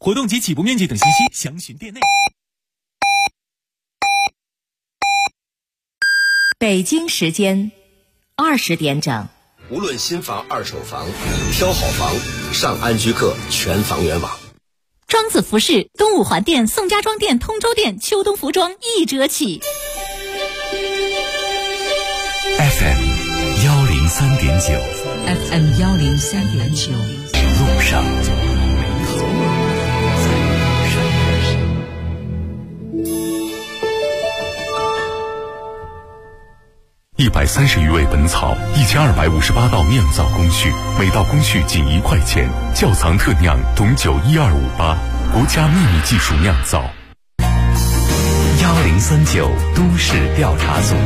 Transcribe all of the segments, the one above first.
活动及起步面积等信息详询店内。 北京时间20点整。 无论新房二手房，挑好房上安居客全房源网。 庄子服饰东五环店、宋家庄店、通州店秋冬服装1折起。 FM 103.9 FM 103.9 路上130余味本草，1258道酿造工序，每道工序仅1块钱。窖藏特酿董酒12588，国家秘密技术酿造。1039都市调查组。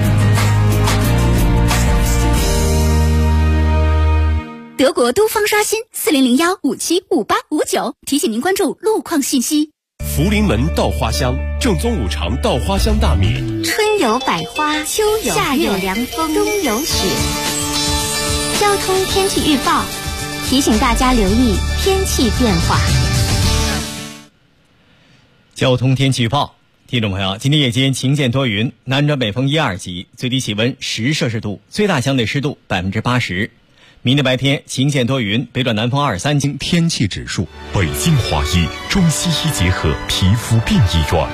德国都方刷新4001575859，提醒您关注路况信息。 福临门稻花香，正宗五常稻花香大米。 春有百花，秋有夏有凉风，冬有雪。交通天气预报提醒大家留意天气变化。 交通天气预报，听众朋友，今天夜间晴间多云，南转北风1、2级，最低气温10摄氏度，最大相对湿度80%。明天白天晴间多云，北转南风2、3级。 天气指数，北京华医中西医结合皮肤病医院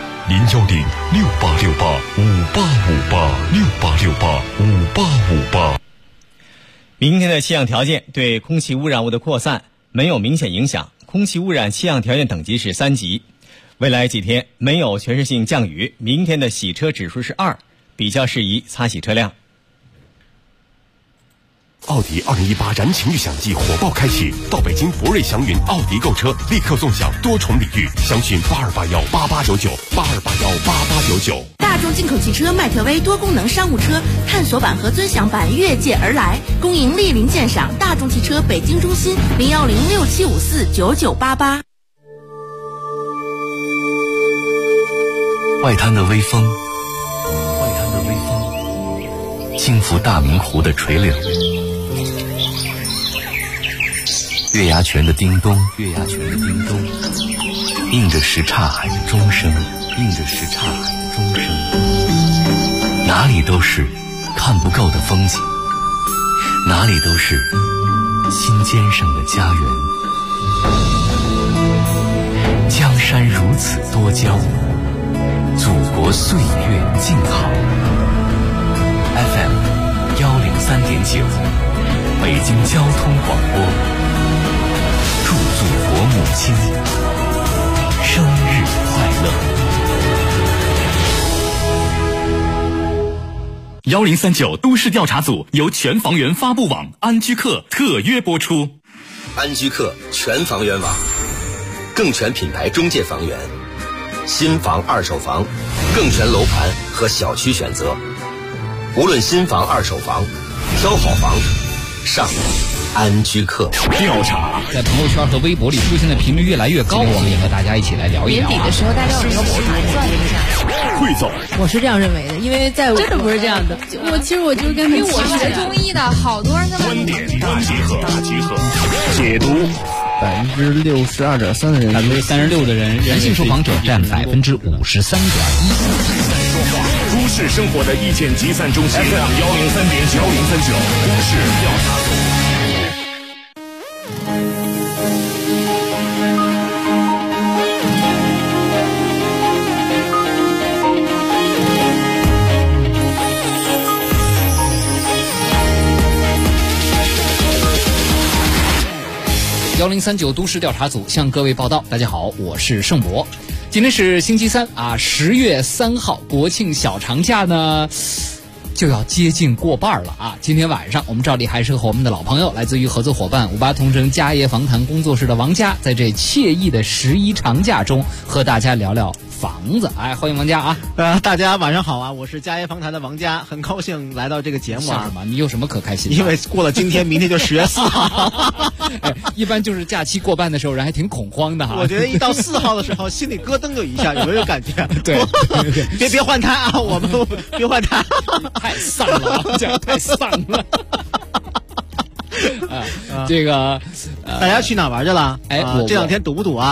，0106868585858，68685858。 明天的气象条件对空气污染物的扩散没有明显影响，空气污染气象条件等级是3级。未来几天没有全市性降雨，明天的洗车指数是2，比较适宜擦洗车辆。 奥迪2018燃情预享季火爆开启，到北京博瑞祥云奥迪购车，立刻送享多重礼遇，详询82818899，82818899。 大众进口汽车迈特威多功能商务车探索版和尊享版越界而来，恭迎莅临鉴赏。大众汽车北京中心01067549988。 外滩的微风，轻拂大明湖的垂柳，月牙泉的叮咚，映着什刹海的钟声，哪里都是看不够的风景，哪里都是心尖上的家园。江山如此多娇，祖国岁月静好。FM 103.9，北京交通广播，祝祖国母亲生日快乐。 1039都市调查组由全房源发布网安居客特约播出。 安居客全房源网，更全品牌中介房源，新房二手房，更全楼盘和小区选择。无论新房二手房，挑好房上安居客。 调查在朋友圈和微博里出现的频率越来越高，我们也和大家一起来聊一聊。 年底的时候，大家有一个盘算一下。 汇总， 我是这样认为的，因为在真的不是这样的。我就是跟因为我学中医的，好多人他们观点大集合，解读。 62.3%的人 ，36%的人性受访者占53.1%。 都市生活的意见集散中心 FM 103.9 都市调查组。 1039都市调查组向各位报道，大家好，我是盛博。今天是星期三啊，10月3号，国庆小长假呢就要接近过半了啊！今天晚上我们照例还是和我们的老朋友，来自于合作伙伴58同城家业访谈工作室的王佳，在这惬意的11长假中和大家聊聊房子。哎，欢迎王佳啊！ 大家晚上好啊！我是家业访谈的王佳，很高兴来到这个节目啊！ 什么？你有什么可开心的？ 因为过了今天，明天就10月4号。 哎，一般就是假期过半的时候，人还挺恐慌的哈。 我觉得一到4号的时候，心里咯噔就一下，有没有感觉？ 对， 别换胎啊！我们别换胎， 太丧了，这样太丧了。这个大家去哪玩去了？ 哎， 这2天堵不堵啊？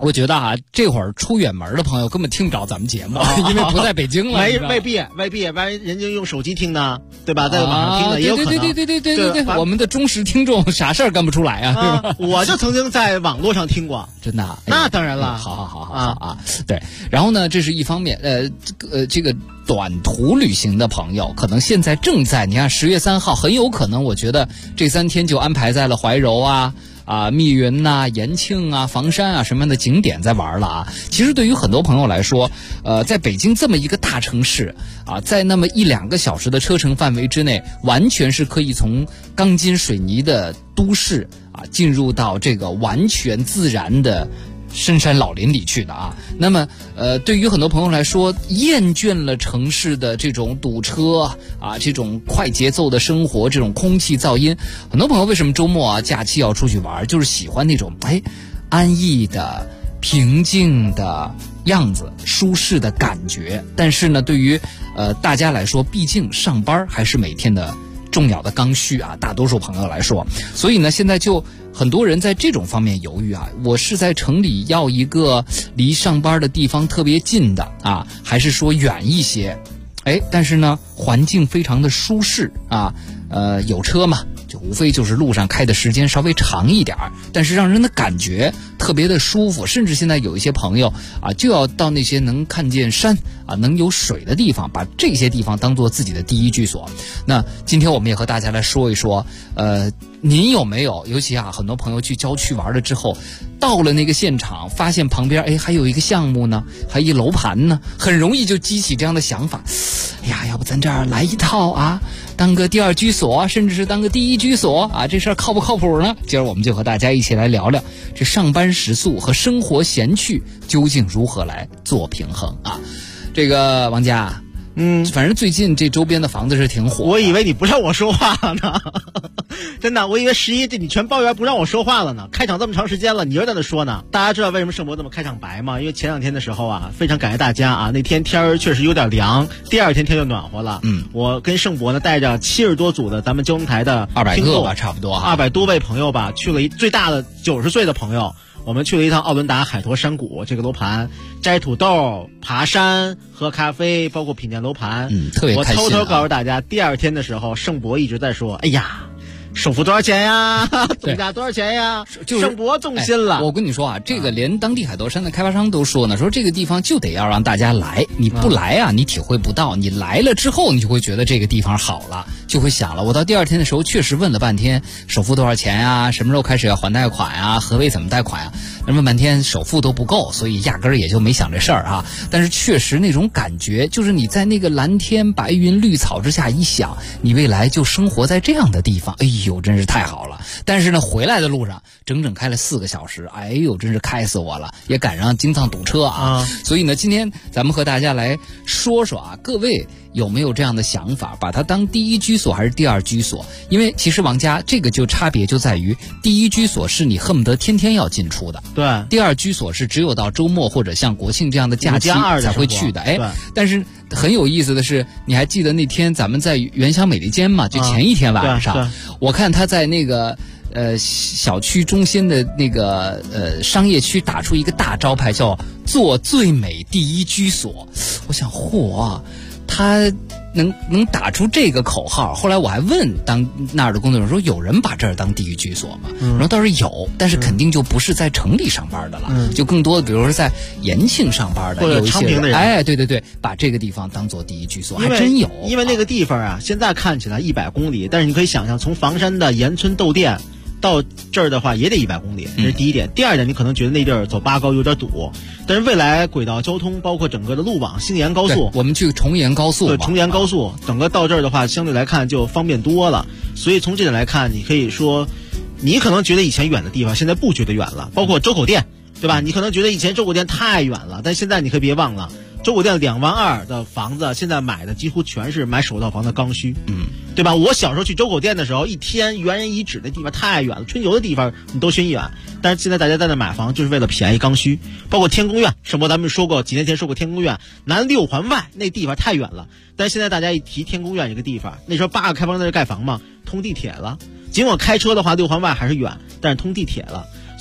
我觉得啊，这会儿出远门的朋友根本听不着咱们节目，因为不在北京了。 未必，万一人家用手机听呢，对吧？在网上听的也有可能。 对，我们的忠实听众啥事儿干不出来啊，对吧？ 我就曾经在网络上听过， 真的。 那当然了。 好啊，对。然后呢，这是一方面，这个短途旅行的朋友，可能现在正在，你看10月3号，很有可能，我觉得这3天就安排在了怀柔密云延庆房山什么样的景点在玩了啊。其实对于很多朋友来说，在北京这么一个大城市在那么1-2个小时的车程范围之内，完全是可以从钢筋水泥的都市进入到这个完全自然的深山老林里去的啊。那么对于很多朋友来说，厌倦了城市的这种堵车这种快节奏的生活，这种空气噪音，很多朋友为什么周末假期要出去玩，就是喜欢那种安逸的平静的样子，舒适的感觉。但是呢，对于大家来说，毕竟上班还是每天的重要的刚需大多数朋友来说，所以呢，现在就很多人在这种方面犹豫我是在城里要一个离上班的地方特别近的还是说远一些？但是呢，环境非常的舒适有车嘛，就无非就是路上开的时间稍微长一点，但是让人的感觉特别的舒服。甚至现在有一些朋友就要到那些能看见山能有水的地方，把这些地方当做自己的第一居所。那今天我们也和大家来说一说，您有没有，尤其很多朋友去郊区玩了之后，到了那个现场，发现旁边还有一个项目呢，还有一楼盘呢，很容易就激起这样的想法。要不咱这儿来一套当个第二居所，甚至是当个第一居所这事儿靠不靠谱呢？今儿我们就和大家一起来聊聊这上班时速和生活闲趣究竟如何来做平衡这个王家反正最近这周边的房子是挺火的。 我以为你不让我说话了呢，真的，我以为11你全抱怨不让我说话了呢。开场这么长时间了，你又在那说呢。大家知道为什么盛博这么开场白吗？因为前2天的时候非常感谢大家那天天儿确实有点凉，第2天天就暖和了。我跟盛博呢带着70多组的咱们交通台的 200个吧，差不多 200多位朋友吧，去了最大的90岁的朋友。我们去了一趟奥伦达海坨山谷这个楼盘，摘土豆、爬山、喝咖啡，包括品鉴楼盘。 特别开心。 我偷偷告诉大家，第2天的时候，盛博一直在说：“哎呀，首付多少钱呀？总价多少钱呀？”盛博动心了。 我跟你说这个连当地海坨山的开发商都说呢，说这个地方就得要让大家来，你不来你体会不到，你来了之后，你就会觉得这个地方好了，就会想了。我到第2天的时候，确实问了半天，首付多少钱呀？什么时候开始要还贷款呀？何为怎么贷款呀？问半天首付都不够，所以压根儿也就没想这事儿但是确实那种感觉，就是你在那个蓝天白云绿草之下一想，你未来就生活在这样的地方，哎呦，真是太好了。但是呢，回来的路上整整开了4个小时，哎呦，真是开死我了，也赶上京藏堵车所以呢，今天咱们和大家来说说各位有没有这样的想法，把它当第一居所还是第2居所？因为其实王家这个就差别就在于，第一居所是你恨不得天天要进出的， 对； 第2居所是只有到周末或者像国庆这样的假期才会去的。但是很有意思的是，你还记得那天咱们在原乡美利坚嘛？就前一天晚上，我看他在那个小区中心的那个商业区打出一个大招牌，叫做最美第一居所。我想他能打出这个口号。后来我还问当那儿的工作人员说，有人把这儿当第一居所吗？然后倒是有，但是肯定就不是在城里上班的了，就更多的比如说在延庆上班的， 或者昌平的人， 对，把这个地方当做第一居所，还真有。 因为那个地方现在看起来100公里，但是你可以想象，从房山的盐村窦店到这儿的话也得100公里，这是第一点。第2点，你可能觉得那地儿走8高有点堵，但是未来轨道交通包括整个的路网，星沿高速， 我们去崇沿高速， 对，崇沿高速，整个到这儿的话，相对来看就方便多了。所以从这点来看，你可以说，你可能觉得以前远的地方，现在不觉得远了。包括周口店，对吧？你可能觉得以前周口店太远了，但现在你可别忘了，周口店2.2万的房子，现在买的几乎全是买首套房的刚需，对吧？我小时候去周口店的时候，一天猿人遗址的地方太远了，春游的地方你都嫌远。但是现在大家在那买房，就是为了便宜刚需。包括天宫苑，什么咱们说过，几年前说过天宫苑南6环外那地方太远了，但是现在大家一提天宫苑这个地方，那时候8个开发商在这盖房嘛，通地铁了。尽管开车的话6环外还是远，但是通地铁了。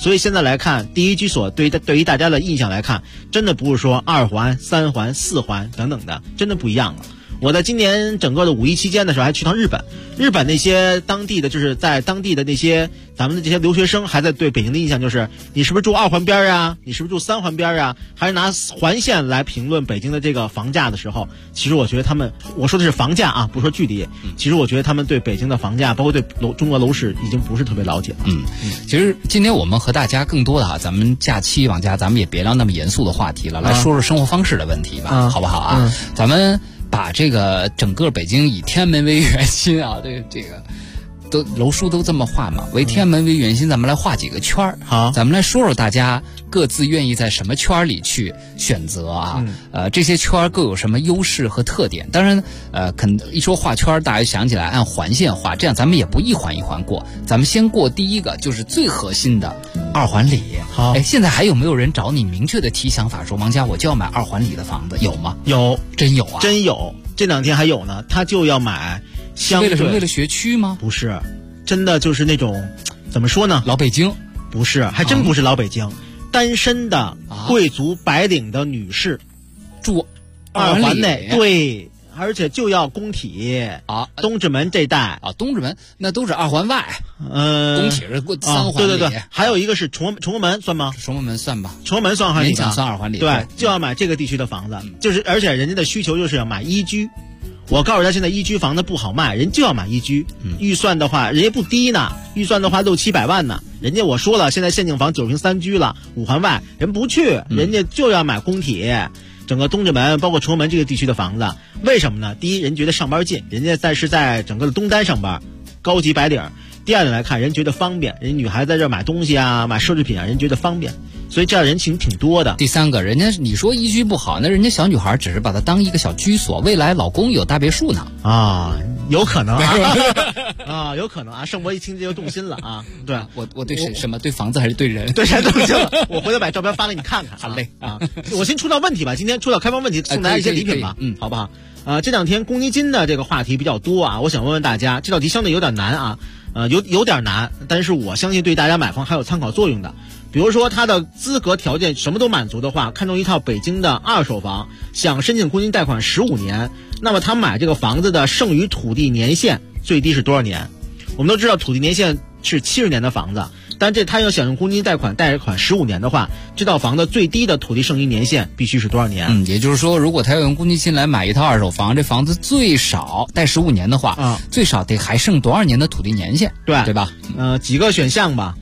所以现在来看，第一居所对于大家的印象来看，真的不是说2环、3环、4环等等的，真的不一样了。我在今年整个的5一期间的时候还去趟日本那些当地的就是在当地的那些咱们的这些留学生还在对北京的印象就是你是不是住2环边啊，你是不是住3环边啊，还是拿环线来评论北京的这个房价的时候，其实我觉得他们，我说的是房价啊，不说距离，其实我觉得他们对北京的房价包括对中国楼市已经不是特别了解了。 其实今天我们和大家更多的咱们假期往家咱们也别聊那么严肃的话题了，来说说生活方式的问题吧，好不好啊？咱们把这个整个北京以天安门为圆心啊，这个都楼书都这么画嘛，为天安门为圆心，咱们来画几个圈儿。 好， 咱们来说说大家各自愿意在什么圈里去选择啊？这些圈各有什么优势和特点？当然，一说画圈，大家想起来按环线画，这样咱们也不一环一环过，咱们先过第一个，就是最核心的2环里。 好， 现在还有没有人找你明确的提想法说，王家我就要买2环里的房子，有吗？ 有， 真有啊， 真有。这2天还有呢，他就要买。 为了什么？为了学区吗？ 不是，真的就是那种，怎么说呢？ 老北京？ 不是，还真不是老北京。单身的贵族白领的女士， 住 2环内，对，而且就要工体啊， 东直门这带啊，东直门那都是2环外，工体是3环里。 对，还有一个是崇文门算吗？ 崇文门算吧， 崇文门算2环里， 勉强算2环里。 对，就要买这个地区的房子，就是而且人家的需求就是要买1居。我告诉他，现在1居房子不好卖，人就要买1居。预算的话，人家不低呢，预算的话600-700万呢。人家我说了，现在限定房9平3居了，5环外人不去，人家就要买工体，整个东直门包括崇文门这个地区的房子。为什么呢？第一，人觉得上班近，人家是在整个的东单上班，高级白领。第二点来看，人觉得方便，人女孩子在这买东西啊，买奢侈品啊，人觉得方便。所以这样人群挺多的。 第三个，人家你说1居不好，那人家小女孩只是把它当一个小居所，未来老公有大别墅呢啊，有可能啊，啊，有可能啊。盛博一听这就动心了啊。对， 我对什么？对房子还是对人？ 对人动心了。我回头把照片发给你看看。 好嘞啊。 我先出道问题吧，今天出道开放问题，送大家一些礼品吧，好不好？这2天公积金的这个话题比较多啊，我想问问大家，这道题相对有点难啊，有点难，但是我相信对大家买房还有参考作用的。比如说他的资格条件什么都满足的话，看中一套北京的2手房，想申请公积金贷款15年，那么他买这个房子的剩余土地年限最低是多少年？我们都知道土地年限是70年的房子，但他要想用公积金贷款15年的话，这套房子最低的土地剩余年限必须是多少年？ 也就是说，如果他要用公积金来买一套2手房，这房子最少贷15年的话，最少得还剩多少年的土地年限？对吧？ 几个选项吧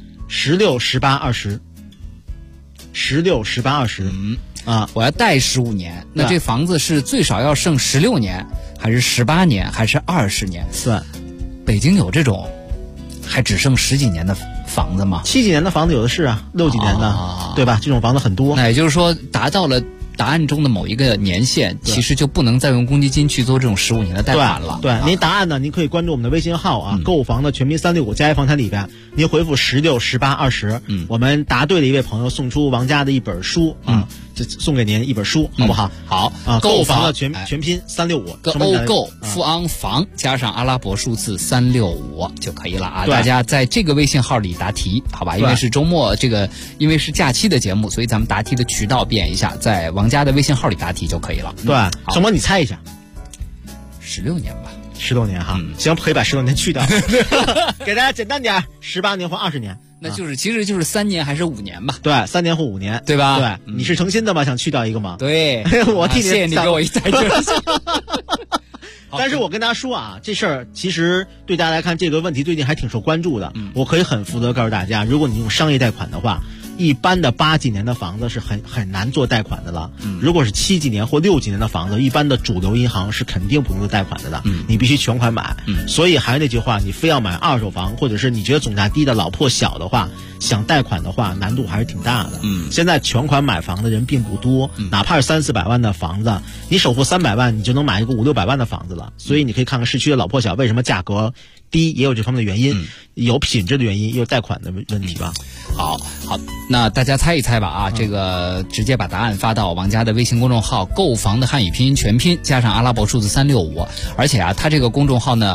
，16、18、20。16、18、20。 我要贷15年，那这房子是最少要剩16年，还是18年，还是20年？ 对， 北京有这种还只剩10几年的房子吗 ？7几年的房子有的是啊，6几年的，对吧？这种房子很多。 那也就是说，达到了答案中的某一个年限，其实就不能再用公积金去做这种15年的贷款了。 对，您答案呢？您可以关注我们的微信号啊，购房的全拼365加一房产里边，您回复16、18、20，我们答对的一位朋友送出王家的一本书啊，就送给您一本书，好不好？ 好啊，购房的全拼365， 欧购富昂房加上阿拉伯数字365就可以了啊！大家在这个微信号里答题，好吧？因为是周末因为是假期的节目，所以咱们答题的渠道变一下，在王家的微信号里答题就可以了。 对，什么？你猜一下 ，16年吧 ，16年哈，行，可以把16年去掉，给大家简单点，18年或20年。 那就是其实就是3年还是5年吧？ 对，3年或5年， 对吧？ 对，你是诚心的吗？想去掉一个吗？ 对， 我替你， 谢谢你给我一猜就是。 但是我跟大家说啊，这事儿其实对大家来看，这个问题最近还挺受关注的。我可以很负责告诉大家，如果你用商业贷款的话，一般的8几年的房子是很难做贷款的了。如果是7几年或6几年的房子，一般的主流银行是肯定不能做贷款的。你必须全款买。所以还是那句话，你非要买2手房，或者是你觉得总价低的老破小的话，想贷款的话，难度还是挺大的。现在全款买房的人并不多，哪怕是300-400万的房子，你首付300万，你就能买一个500-600万的房子了。所以你可以看看市区的老破小为什么价格低，也有这方面的原因，有品质的原因，也有贷款的问题吧。 好，那大家猜一猜吧啊！这个直接把答案发到王家的微信公众号“购房的汉语拼音全拼加上阿拉伯数字365”，而且啊，他这个公众号呢，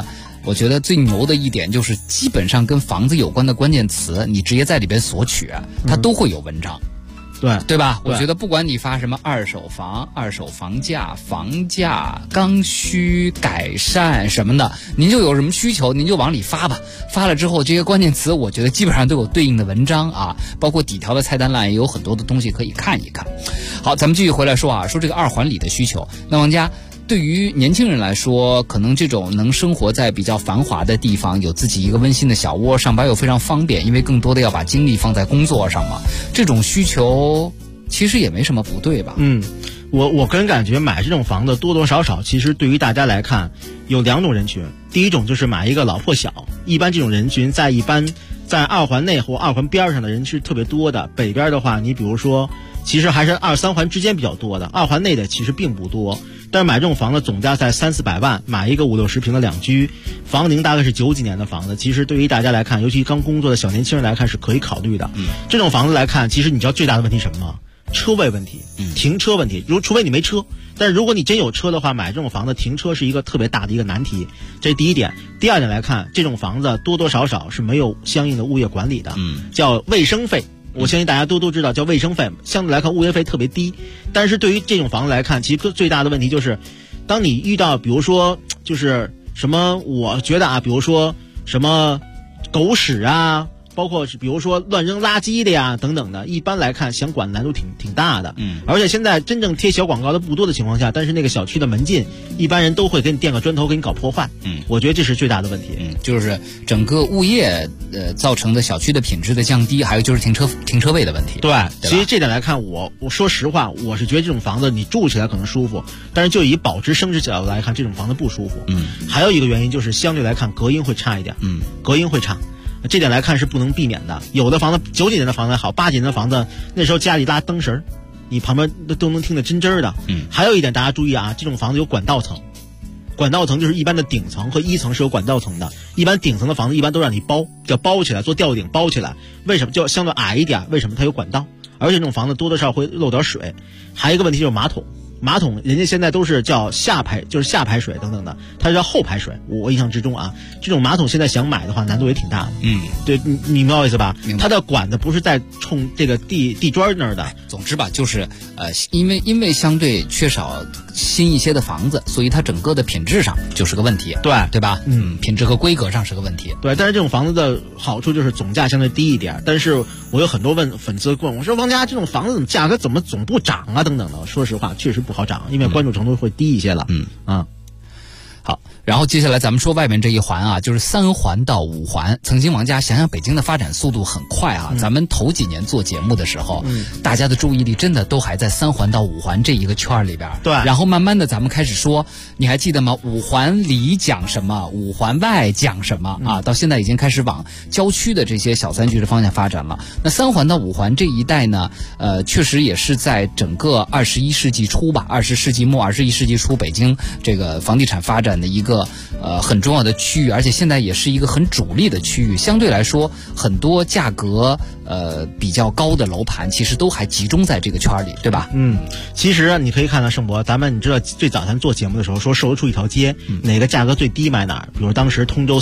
我觉得最牛的一点就是，基本上跟房子有关的关键词，你直接在里边索取，它都会有文章。对吧？我觉得不管你发什么二手房、二手房价、房价、刚需、改善什么的，您就有什么需求，您就往里发吧。发了之后，这些关键词我觉得基本上都有对应的文章啊，包括底条的菜单栏也有很多的东西可以看一看。好，咱们继续回来说说这个二环里的需求。那王家，对于年轻人来说，可能这种能生活在比较繁华的地方，有自己一个温馨的小窝，上班又非常方便，因为更多的要把精力放在工作上嘛。这种需求其实也没什么不对吧？ 我个人感觉买这种房子多多少少，其实对于大家来看有两种人群。第一种就是买一个老破小，一般这种人群在二环内或二环边上的人是特别多的。北边的话，你比如说，其实还是2、3环之间比较多的，二环内的其实并不多。但是买这种房子总价在3、400万，买一个50、60平的两居，房龄大概是90几年的房子，其实对于大家来看，尤其刚工作的小年轻人来看是可以考虑的。这种房子来看，其实你知道最大的问题什么吗？车位问题，停车问题。除非你没车，但是如果你真有车的话，买这种房子停车是一个特别大的一个难题，这是第一点。第二点来看，这种房子多多少少是没有相应的物业管理的，叫卫生费。我相信大家都知道，叫卫生费，相对来看物业费特别低。但是对于这种房子来看，其实最大的问题就是，当你遇到比如说就是什么，我觉得比如说什么狗屎啊，包括是比如说乱扔垃圾的呀等等的，一般来看想管难度挺大的。而且现在真正贴小广告的不多的情况下，但是那个小区的门禁，一般人都会给你垫个砖头给你搞破坏。我觉得这是最大的问题。 就是整个物业造成的小区的品质的降低，还有就是停车位的问题。 对，其实这点来看，我说实话，我是觉得这种房子你住起来可能舒服，但是就以保值升值角度来看，这种房子不舒服。还有一个原因就是相对来看隔音会差一点。隔音会差。这点来看是不能避免的。有的房子90几年的房子好，80几年的房子那时候家里拉灯绳，你旁边都能听得真真的。还有一点大家注意这种房子有管道层，管道层就是一般的顶层和一层是有管道层的，一般顶层的房子一般都让你包，叫包起来，做吊顶包起来。为什么？就相对矮一点，为什么？它有管道，而且这种房子多多少少会漏点水。还有一个问题就是马桶人家现在都是叫下排水等等的，它是叫后排水。我印象之中这种马桶现在想买的话难度也挺大的。对，你明白我意思吧？它的管子不是在冲这个地砖那儿的。 总之吧，就是因为相对缺少新一些的房子，所以它整个的品质上就是个问题。对吧？品质和规格上是个问题。 对，但是这种房子的好处就是总价相对低一点。但是我有很多粉丝问我说，王家这种房子价格怎么总不涨等等的。说实话，确实不好涨，因为关注程度会低一些了。 好，然后接下来咱们说外面这一环就是3环到5环。曾经王家想想北京的发展速度很快咱们头几年做节目的时候，大家的注意力真的都还在3环到5环这一个圈里边。 对， 然后慢慢的咱们开始说，你还记得吗？5环里讲什么，5环外讲什么到现在已经开始往郊区的这些小3居的方向发展了。那3环到5环这一带呢，确实也是在整个21世纪初吧，20世纪末21世纪初北京这个房地产发展的一个很重要的区域，而且现在也是一个很主力的区域。相对来说，很多价格比较高的楼盘其实都还集中在这个圈里，对吧？ 其实你可以看到盛博，你知道最早咱做节目的时候说售楼处一条街，哪个价格最低买哪儿？比如当时通州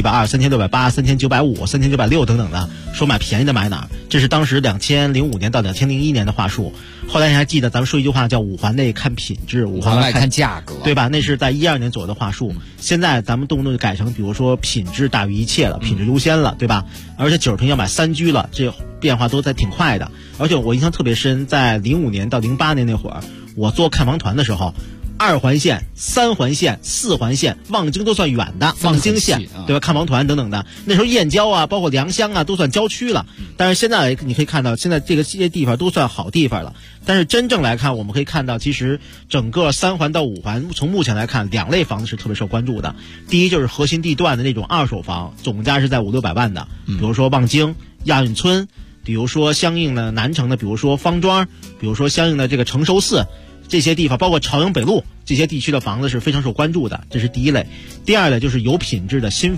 3720、3680、3950、3960等等的，说买便宜的买哪儿？这是当时2005年到2001年的话术。后来你还记得咱们说一句话叫5环内看品质，5环外看价格， 对吧？那是在12年左右的话术。现在咱们动不动就改成比如说品质大于一切了，品质优先了，对吧？而且90平要买3居了，这变化都在挺快的。而且我印象特别深，在05年到08年那会儿，我做看房团的时候，2环线、3环线、4环线，望京都算远的，望京县对吧？看房团等等的，那时候燕郊包括良乡都算郊区了。但是现在你可以看到，现在这些地方都算好地方了。但是真正来看，我们可以看到，其实整个3环到5环，从目前来看，2类房子是特别受关注的。第一就是核心地段的那种二手房，总价是在500、600万的，比如说望京、亚运村，比如说相应的南城的，比如说方庄，比如说相应的这个承寿寺。这些地方包括朝阳北路这些地区的房子是非常受关注的，这是第一类。第二类就是有品质的新房，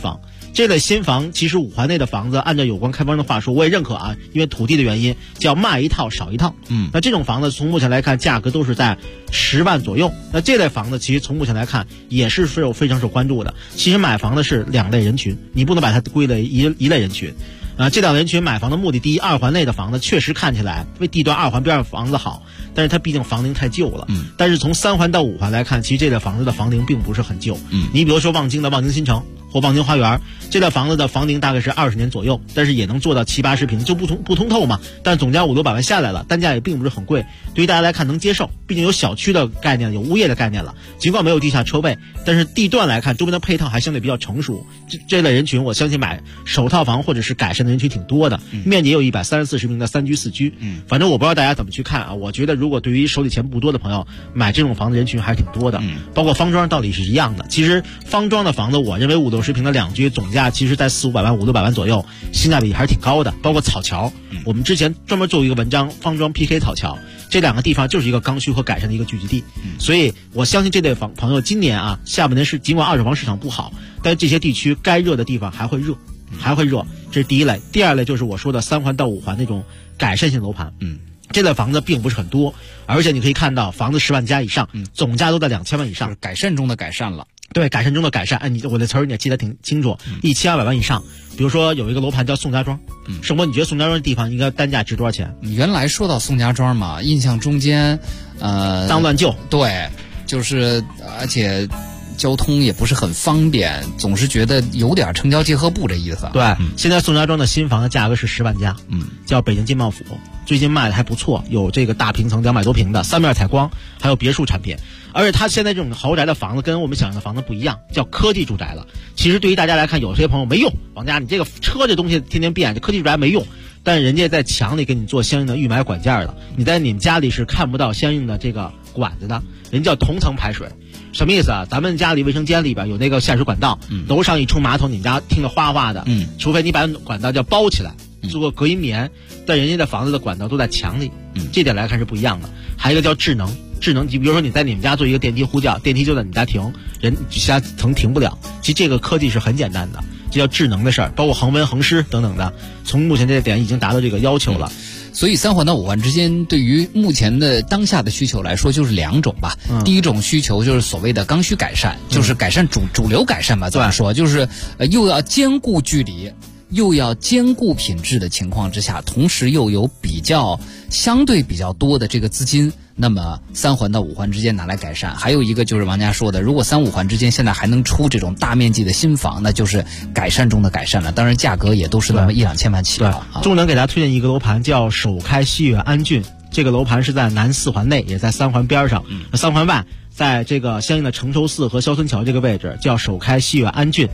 这类新房其实5环内的房子，按照有关开发商的话说，我也认可啊，因为土地的原因，叫卖一套少一套。那这种房子从目前来看，价格都是在10万左右。那这类房子其实从目前来看也是非常受关注的。其实买房的是2类人群，你不能把它归类一类人群。这2类人群买房的目的，第一，2环内的房子确实看起来为地段2环边上房子好，但是它毕竟房龄太旧了。但是从3环到5环来看，其实这类房子的房龄并不是很旧。你比如说望京的望京新城或望京花园，这类房子的房龄大概是20年左右，但是也能做到70-80平，就不通透嘛。但总价500-600万下来了，单价也并不是很贵，对于大家来看能接受。毕竟有小区的概念，有物业的概念了，尽管没有地下车位，但是地段来看，周边的配套还相对比较成熟。这类人群，我相信买首套房或者是改善的人群挺多的，面积也有130-140平的3居4居。反正我不知道大家怎么去看啊。我觉得如果对于手里钱不多的朋友，买这种房子人群还是挺多的。包括方庄道理是一样的。其实方庄的房子，我认为50-60平的2居，总价其实在400-500万、500-600万左右，性价比还是挺高的。包括草桥，我们之前专门做一个文章，方庄 PK 草桥，这2个地方就是一个刚需和改善的一个聚集地。所以我相信这类朋友今年啊，下半年是尽管二手房市场不好，但是这些地区该热的地方还会热。这是第一类。第二类就是我说的3环到5环那种改善性楼盘。这类房子并不是很多，而且你可以看到房子10万加以上，总价都在2000万以上， 改善中的改善了。 对，改善中的改善。我的词儿你也记得挺清楚，1200万以上。比如说有一个楼盘叫宋家庄，盛博，你觉得宋家庄的地方应该单价值多少钱？ 原来说到宋家庄嘛，印象中间， 脏乱旧， 对，就是而且交通也不是很方便，总是觉得有点城郊结合部这意思。 对，现在宋家庄的新房的价格是10万加，叫北京金茂府，最近卖的还不错，有这个大平层200多平的3面采光，还有别墅产品。而且它现在这种豪宅的房子跟我们想象的房子不一样，叫科技住宅了。其实对于大家来看，有些朋友没用，王家你这个车这东西天天变，这科技住宅没用，但是人家在墙里给你做相应的预埋管件了，你在你们家里是看不到相应的这个管子的，人叫同层排水。什么意思啊？咱们家里卫生间里边有那个下水管道，楼上一冲马桶，你们家听着哗哗的，除非你把管道叫包起来，做个隔音棉，但人家的房子的管道都在墙里，这点来看是不一样的。还有一个叫智能，比如说你在你们家做一个电梯呼叫，电梯就在你家停，人其他层停不了。其实这个科技是很简单的，这叫智能的事儿，包括恒温恒湿等等的，从目前这个点已经达到这个要求了。 所以3环到5环之间，对于目前的当下的需求来说，就是2种吧。第一种需求就是所谓的刚需改善，就是改善主流改善吧，怎么说？就是又要兼顾距离，又要兼顾品质的情况之下，同时又有相对比较多的这个资金，那么3环到5环之间拿来改善。还有一个就是王家说的，如果3、5环之间现在还能出这种大面积的新房，那就是改善中的改善了。当然价格也都是那么1-2千万起跑。 中能给大家推荐一个楼盘叫首开西悦安郡，这个楼盘是在南4环内，也在3环边上，3环外在这个相应的承寿寺和肖村桥这个位置，叫首开西悦安郡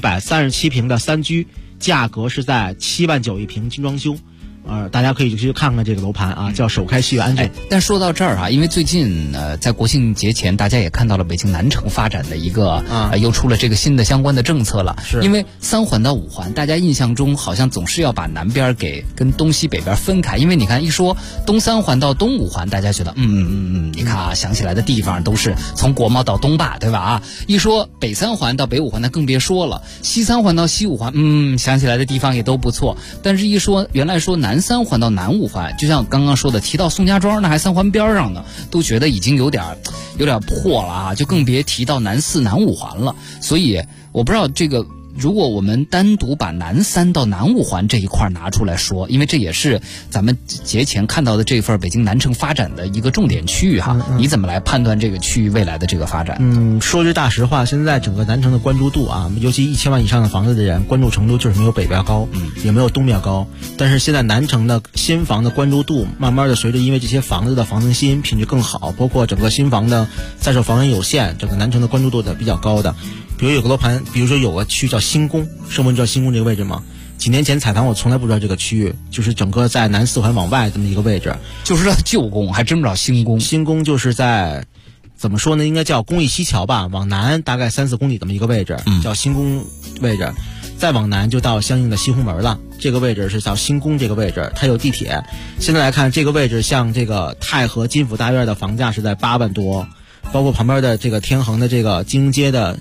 ，137平的3居，价格是在7万9一平，精装修。大家可以去看看这个楼盘啊，叫首开西悦安郡。 但说到这儿啊，因为最近在国庆节前，大家也看到了北京南城发展的一个又出了这个新的相关的政策了。因为3环到5环，大家印象中好像总是要把南边给跟东西北边分开。因为你看一说东3环到东5环，大家觉得你看啊，想起来的地方都是从国贸到东坝，对吧啊？一说北3环到北5环，那更别说了。西3环到西5环，想起来的地方也都不错。但是一说原来说南3环到南5环，就像刚刚说的，提到宋家庄，那还3环边上呢，都觉得已经有点破了啊，就更别提到南4、南5环了。所以我不知道这个，如果我们单独把南3到南5环这一块拿出来说，因为这也是咱们节前看到的这份北京南城发展的一个重点区域哈，你怎么来判断这个区域未来的这个发展？ 说句大实话，现在整个南城的关注度啊，尤其1000万以上的房子的人，关注程度就是没有北边高，也没有东边高。但是现在南城的新房的关注度，慢慢的随着因为这些房子的房型新，品质更好，包括整个新房的在售房源有限，整个南城的关注度的比较高的。比如有个楼盘，比如说有个区叫新宫，盛博你知道新宫这个位置吗？几年前采访我从来不知道这个区域，就是整个在南4环往外这么一个位置， 就知道旧宫，还真不知道新宫。 新宫就是在怎么说呢，应该叫公益西桥吧，往南大概3-4公里这么一个位置，叫新宫位置。再往南就到相应的西红门了，这个位置是叫新宫这个位置，它有地铁。现在来看这个位置，像这个太和金府大院的房价是在8万多，包括旁边的这个天恒的这个京街的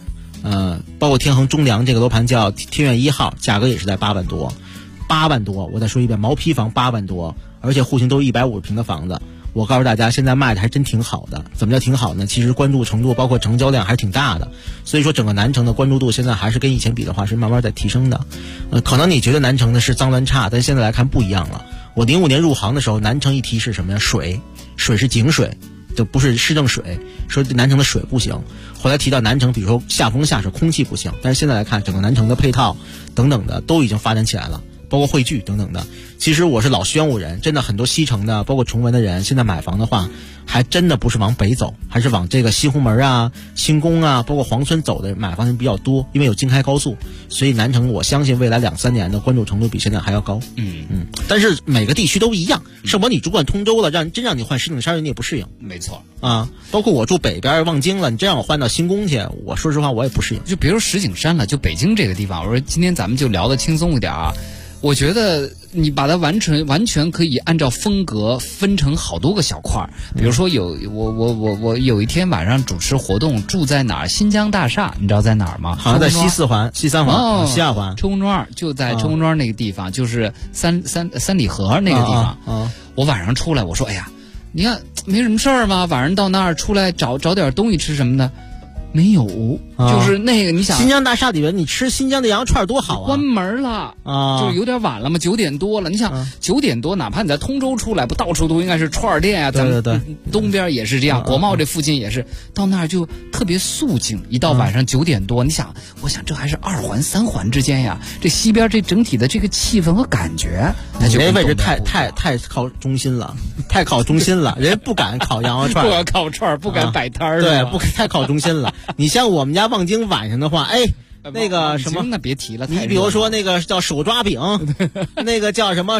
包括天恒中粮这个楼盘叫天苑1号，价格也是在8万多，8万多。我再说一遍，毛坯房8万多，而且户型都是150平的房子。我告诉大家，现在卖的还真挺好的。怎么叫挺好呢？其实关注程度包括成交量还是挺大的，所以说整个南城的关注度现在还是跟以前比的话是慢慢在提升的。可能你觉得南城呢是脏乱差，但现在来看不一样了。我05年入行的时候，南城一提是什么呀？水是井水，就不是市政水，说南城的水不行。后来提到南城，比如说下风下水空气不行，但是现在来看，整个南城的配套等等的都已经发展起来了。包括汇聚等等的。其实我是老宣武人，真的很多西城的包括崇文的人现在买房的话还真的不是往北走，还是往这个西红门啊、新宫啊包括黄村走的买房人比较多，因为有京开高速，所以南城我相信未来2-3年的关注程度比现在还要高。但是每个地区都一样，圣博你主管通州了，真让你换石景山你也不适应。 没错啊，包括我住北边望京了，你真让我换到新宫去，我说实话我也不适应。 就别说石景山了，就北京这个地方，我说今天咱们就聊得轻松一点啊。我觉得你把它完全可以按照风格分成好多个小块儿，比如说我有一天晚上主持活动，住在哪儿？新疆大厦，你知道在哪儿吗？ 好像在西4环、西3环、西2环。 抽空庄就在抽空庄那个地方，就是三里河那个地方。我晚上出来，我说哎呀，你看没什么事儿吗？晚上到那儿出来找点东西吃什么的。没有，就是那个你想新疆大厦里面，你吃新疆的羊肉串多好啊！ 关门了啊，就有点晚了嘛，9点多了。你想9点多，哪怕你在通州出来，不到处都应该是串店啊。咱们东边也是这样，国贸这附近也是，到那儿就特别肃静。一到晚上9点多，你想，我想这还是2环3环之间呀，这西边这整体的这个气氛和感觉，那就这位置太靠中心了，太靠中心了，人不敢烤羊肉串， 不敢烤串，不敢摆摊儿， 对，不太靠中心了。你像我们家望京晚上的话，哎，那个什么， 那别提了。 你比如说那个叫手抓饼，那个叫什么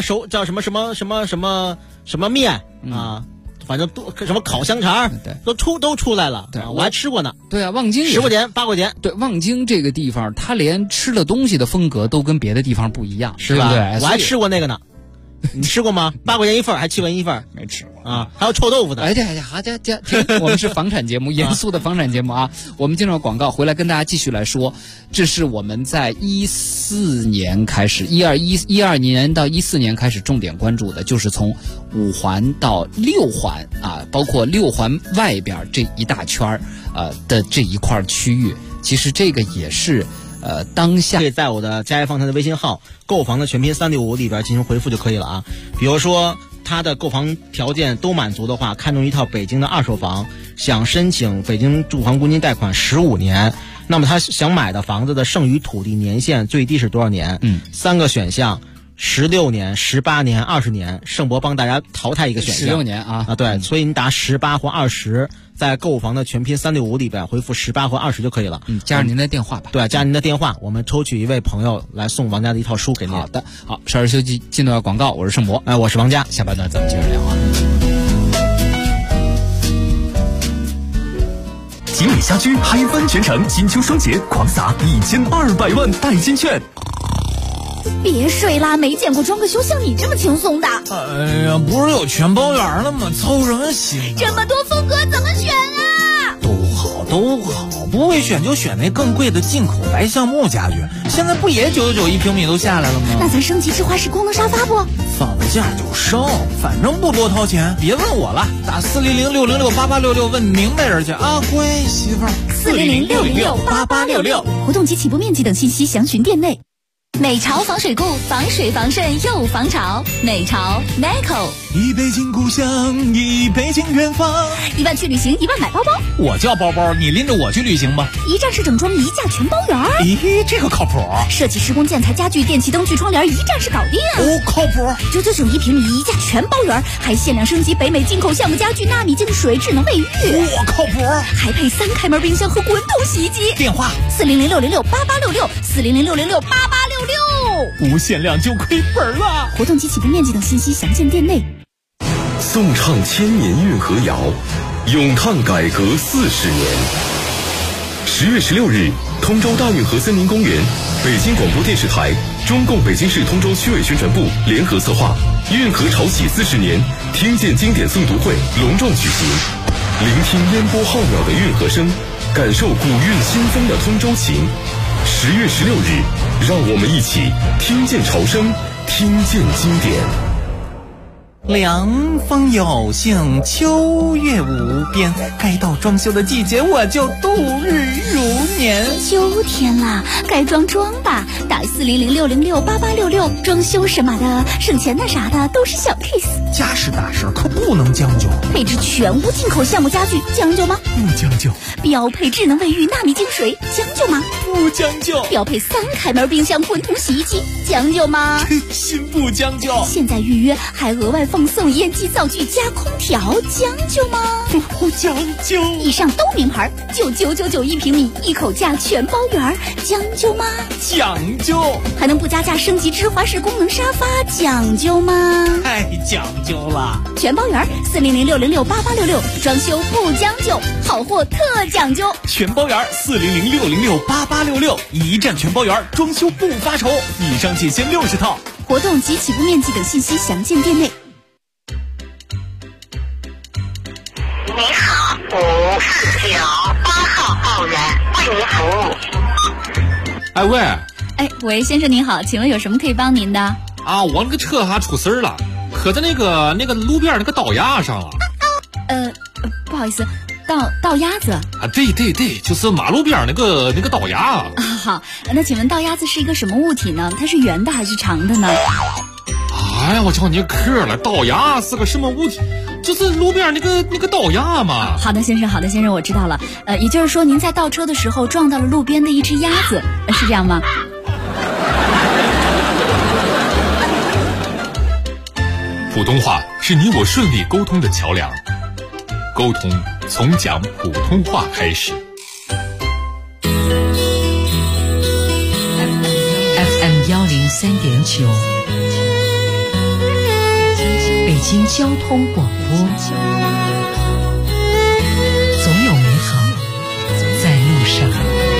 面啊，反正都什么烤香肠，都出来了。对，我还吃过呢。 对啊，望京 10块钱8块钱。 对，望京这个地方，它连吃的东西的风格都跟别的地方不一样， 是吧？ 对， 我还吃过那个呢。你吃过吗？8块钱一份，还7块钱一份？ 没吃过啊，还有臭豆腐的。 哎呀，好家伙，我们是房产节目，严肃的房产节目啊。我们进入广告回来跟大家继续来说，这是我们在14年开始，12年到14年开始重点关注的，就是从5环到6环啊，包括6环外边这一大圈的这一块区域，其实这个也是。当下可以在我的家业房产的微信号购房的全拼365里边进行回复就可以了啊。比如说他的购房条件都满足的话，看中一套北京的2手房，想申请北京住房公积金贷款15年，那么他想买的房子的剩余土地年限最低是多少年？3个选项：16年、18年、20年。盛博帮大家淘汰一个选项，16 年啊， 对，所以你打18或20，在购房的全拼365里边回复18或20就可以了。 加上您的电话吧。 对，加上您的电话，我们抽取一位朋友来送王家的一套书给您。 好的，好，稍事休息，进入广告，我是盛博， 我是王家， 下半段咱们接着聊啊。 集美家居嗨翻全城，金秋双节狂撒1200万代金券。 别睡啦，没见过装个修像你这么轻松的。 哎呀，不是有全包圆了吗？操什么心啊？ 这么多风格怎么选啊？ 都好，不会选就选那更贵的进口白橡木家具，现在不也999一平米都下来了吗？ 那咱升级智化式功能沙发不？ 放价就升，反正不多掏钱，别问我了，打400-606-8866问明白人去啊，乖媳妇儿。 400-606-8866，活动及起步面积等信息详询店内。美潮防水固，防水防渗又防潮。美潮 Nico， 一北京故乡，一北京远方。 1万去旅行，1万买包包。 我叫包包，你拎着我去旅行吧。 一站式整装，一价全包圆。 咦，这个靠谱。 设计施工建材家具电器灯具窗帘，一站式搞定。 靠谱。 999一平米，一价全包圆，还限量升级北美进口橡木家具，纳米净水，智能卫浴。 靠谱。 还配3开门冰箱和滚筒洗衣机。 电话 400-606-8866，400-606-8866。 不限量就亏本了。 活动及起步面积等信息详见店内。 颂唱千年运河谣，咏叹改革40年。10月16日，通州大运河森林公园，北京广播电视台、中共北京市通州区委宣传部联合策划运河潮起40年听见经典诵读会隆重举行，聆听烟波浩渺的运河声， 感受古韵新风的通州情。10月16日，让我们一起听见潮声，听见经典。 凉风有幸，秋月无边，该到装修的季节，我就度日如年。 秋天啦，该装吧，打4006068866，装修什么的，省钱的啥的都是小 case。 家事大事可不能将就， 配置全屋进口橡木家具，将就吗？ 不将就。 标配智能卫浴纳米净水，将就吗？ 不将就。 标配3开门冰箱滚筒洗衣机，将就吗？ 心不将就。 现在预约还额外放送烟机灶具加空调，将就吗？ 不将就。 以上都名牌，99991平米，1口价全包圆，将就吗？ 讲究。 还能不加价升级芝华士功能沙发，讲究吗？ 太讲究了。 全包圆，4006068866，装修不将就，好货特讲究。 全包圆，4006068866，一站全包圆，装修不发愁。以上仅限60套。 活动及起步面积等信息详见店内。 你好，549，8号报人，为您服务。 喂，先生您好，请问有什么可以帮您的？ 啊，我那个车还出事了，磕在那个路边那个道牙上了。 不好意思，道鸭子啊？对，就是马路边那个道牙。 啊，好，那请问道鸭子是一个什么物体呢？它是圆的还是长的呢？ 哎呀，我叫你磕了，道牙是个什么物体？就是路边那个道牙嘛。 好的，先生，我知道了。也就是说，您在倒车的时候撞到了路边的一只鸭子，是这样吗？ 普通话是你我顺利沟通的桥梁，沟通从讲普通话开始。 FM 103.9，北京交通广播，总有美好在路上。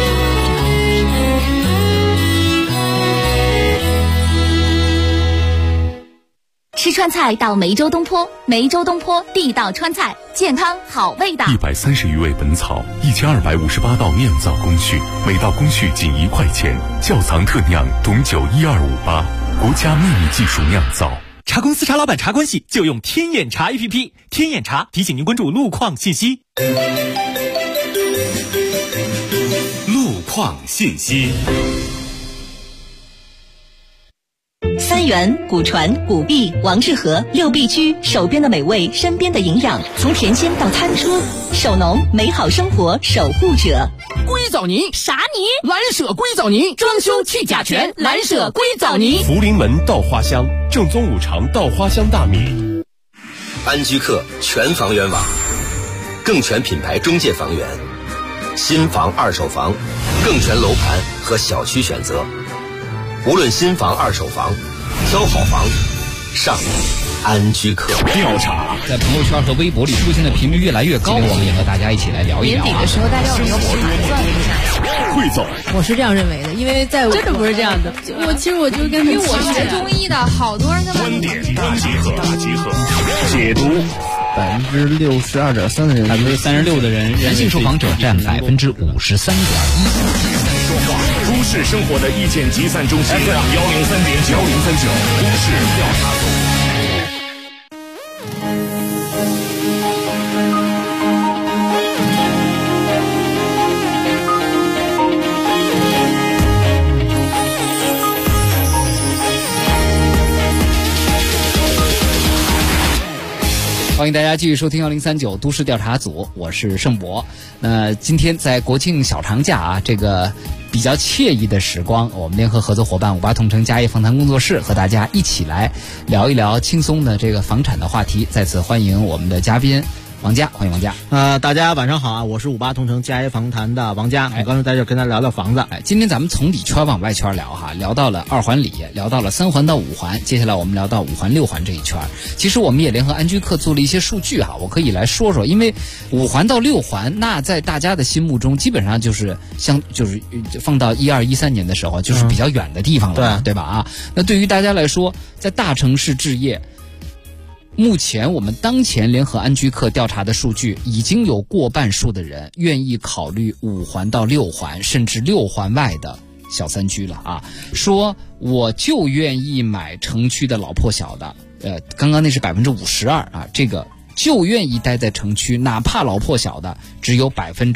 吃川菜到梅州东坡，梅州东坡地道川菜，健康好味道。 130余味本草，1258道酿造工序，每道工序仅1块钱，窖藏特酿董酒12588，国家秘密技术酿造。 茶公司茶老板茶关系就用天眼茶 APP， 天眼茶提醒您关注路况信息。 路况信息。 三元、古传、古壁、王致和6必居，手边的美味，身边的营养，从田间到餐桌，手农美好生活守护者。 硅藻泥啥泥？ 蓝舍硅藻泥，装修去甲醛，蓝舍硅藻泥。 福临门稻花香，正宗五常稻花香大米。 安居客全房源网，更全品牌中介房源，新房、二手房，更全楼盘和小区选择。无论新房、二手房，挑好房，上安居客。 调查在朋友圈和微博里出现的频率越来越高，我们也和大家一起来聊一聊。 年底的时候，大家有没有盘算一下？ 会走， 我是这样认为的，因为在真的不是这样的。其实我就跟因为我学中医的，好多人他们观点大集合，解读。 62.3%的人 ，36%的人，男性受访者占53.1%。 都市生活的意见集散中心，103.9，都市调查组。 欢迎大家继续收听1039都市调查组，我是盛博。那今天在国庆小长假啊，这个比较惬意的时光，我们联合合作伙伴58同城嘉业访谈工作室和大家一起来聊一聊轻松的这个房产的话题。再次欢迎我们的嘉宾王佳，欢迎王佳。 大家晚上好啊，我是58同城嘉业访谈的王佳，我刚才在这跟大家聊聊房子。 今天咱们从里圈往外圈聊哈，聊到了2环里，聊到了3环到5环，接下来我们聊到5环6环这一圈。其实我们也联合安居客做了一些数据哈，我可以来说说，因为5环到6环，那在大家的心目中基本上就是放到12、13年的时候，就是比较远的地方了，对吧？啊，那对于大家来说，在大城市置业， 目前我们当前联合安居客调查的数据，已经有过半数的人愿意考虑5环到6环，甚至6环外的小三居了啊。说我就愿意买城区的老破小的，刚刚那是52%啊，这个就愿意待在城区，哪怕老破小的只有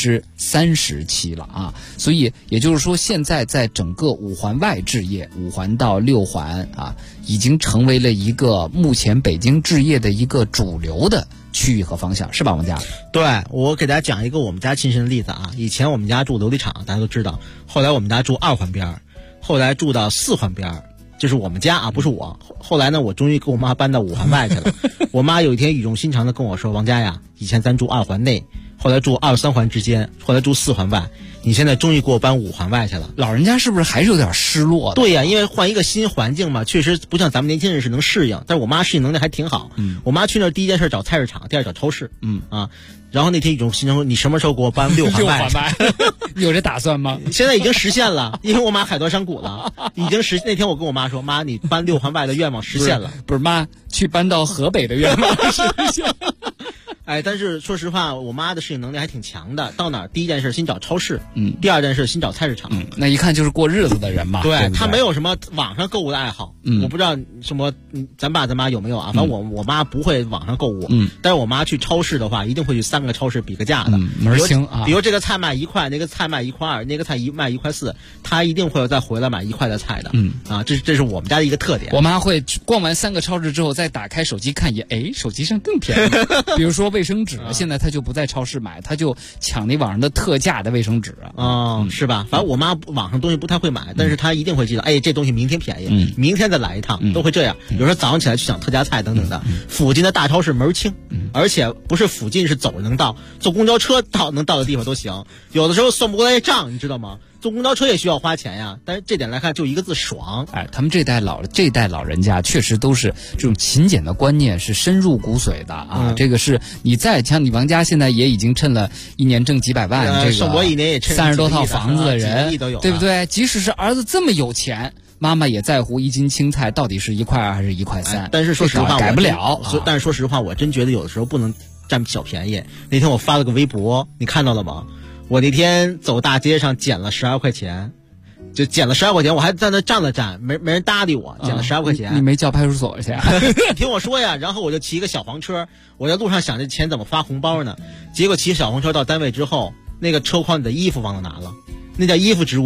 37%了啊。所以也就是说，现在在整个5环外置业，5环到6环啊，已经成为了一个目前北京置业的一个主流的区域和方向，是吧，王佳？ 对，我给大家讲一个我们家亲身的例子啊。以前我们家住琉璃厂，大家都知道，后来我们家住2环边，后来住到4环边。这是我们家啊，不是我。后来呢，我终于跟我妈搬到5环外去了。我妈有一天语重心长的跟我说：“王佳呀，以前咱住2环内，后来住2、3环之间，后来住4环外，你现在终于给我搬5环外去了。” 老人家是不是还是有点失落的？ 对呀，因为换一个新环境嘛，确实不像咱们年轻人是能适应。但是我妈适应能力还挺好。我妈去那儿第一件事找菜市场，第二找超市。然后那天语重心长说：“你什么时候给我搬6环外？” 有这打算吗？ 现在已经实现了，因为我妈海夺山谷了，已经那天我跟我妈说：“妈，你搬6环外的愿望实现了。” 不是妈，去搬到河北的愿望实现。 哎，但是说实话，我妈的适应能力还挺强的。到哪儿第一件事先找超市，第二件事先找菜市场。 那一看就是过日子的人嘛。 对， 对不对？ 她没有什么网上购物的爱好。我不知道什么，咱爸咱妈有没有啊？反正我妈不会网上购物。但是我妈去超市的话，一定会去3个超市比个价的。 门清啊。 比如这个菜卖1块，那个菜卖1块2，那个菜卖1块4，她一定会再回来买1块的菜的。这是我们家的一个特点。 我妈会逛完3个超市之后，再打开手机看一眼，哎，手机上更便宜。比如说卫生纸，现在她就不在超市买，她就抢那网上的特价的卫生纸。 是吧？反正我妈网上东西不太会买，但是她一定会记得，哎，这东西明天便宜，明天再来一趟，都会这样。有时候早上起来去抢特价菜等等的。附近的大超市门清，而且不是附近是走着能到，坐公交车能到的地方都行。有的时候算不过来账，你知道吗？坐公交车也需要花钱呀，但是这点来看就一个字爽。 哎，他们这代老人家确实都是这种勤俭的观念是深入骨髓的啊。这个是你再像你王家现在也已经趁了一年挣几百万，这个盛博一年也趁 30多套房子的人，对不对？即使是儿子这么有钱，妈妈也在乎1斤青菜到底是1块2还是1块3。 但是说实话改不了。 但是说实话，我真觉得有的时候不能占小便宜。那天我发了个微博，你看到了吗？我那天走大街上捡了12块钱，就捡了12块钱，我还在那站了站，没人搭理我，捡了12块钱。 你没叫派出所去？ 听我说呀，然后我就骑一个小黄车，我在路上想着钱怎么发红包呢，结果骑小黄车到单位之后，那个车筐里的衣服忘了拿了。那件衣服值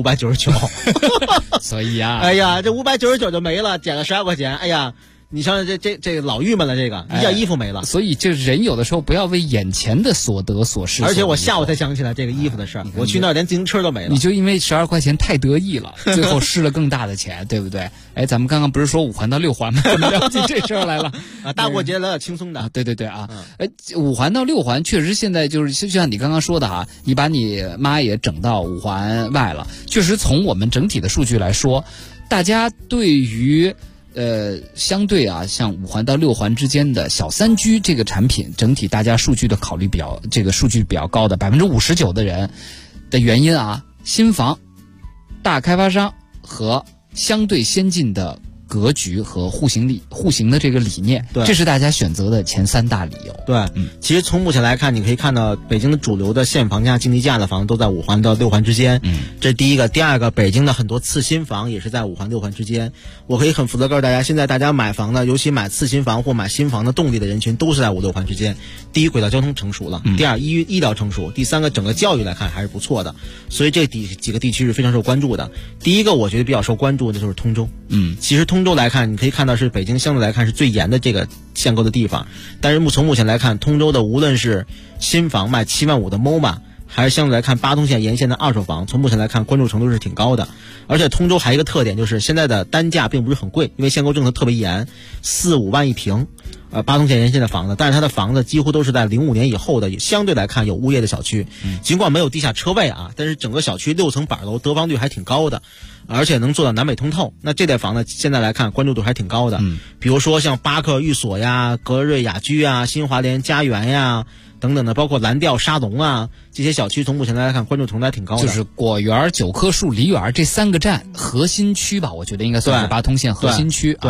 599， 所以啊， 哎呀，这599就没了，捡了12块钱，哎呀，你像这老郁闷了，这个一件衣服没了。 所以这人有的时候不要为眼前的所得所失。 而且我下午才想起来这个衣服的事儿，我去那儿连自行车都没了。 你就因为12块钱太得意了，最后失了更大的钱，对不对？哎，咱们刚刚不是说5环到6环吗？怎么聊起这事儿来了？ 啊，大过节聊点轻松的。 对啊，5环到6环确实现在就像你刚刚说的哈，你把你妈也整到5环外了，确实从我们整体的数据来说，大家对于相对啊，像5环到6环之间的小三居这个产品，整体大家数据的考虑这个数据比较高的59%的人的原因啊，新房、大开发商和相对先进的格局和户型的这个理念，这是大家选择的前3大理由。 对，其实从目前来看，你可以看到北京的主流的现房价、经济价的房子都在5环到6环之间。这是第一个。第二个，北京的很多次新房也是在5环6环之间。我可以很负责告诉大家，现在大家买房的，尤其买次新房或买新房的动力的人群，都是在5、6环之间。第一，轨道交通成熟了；第二，医疗成熟；第三个，整个教育来看还是不错的。所以这几个地区是非常受关注的。第一个，我觉得比较受关注的就是通州。其实通州来看，你可以看到是北京相对来看是最严的这个限购的地方，但是从目前来看，通州的无论是新房卖7万5的 MOMA， 还是相对来看八通线沿线的二手房，从目前来看关注程度是挺高的。而且通州还有一个特点，就是现在的单价并不是很贵，因为限购政策特别严，4、5万一平。八通线沿线的房子，但是它的房子几乎都是在05年以后的，相对来看有物业的小区。尽管没有地下车位啊，但是整个小区6层板楼得房率还挺高的，而且能做到南北通透。那这类房子现在来看关注度还挺高的。比如说像巴克寓所呀、格瑞雅居啊、新华联家园呀等等的，包括蓝调沙龙啊，这些小区从目前来看关注程度还挺高的。 就是果园、9棵树、梨园这3个站核心区吧，我觉得应该算是八通线核心区。 对，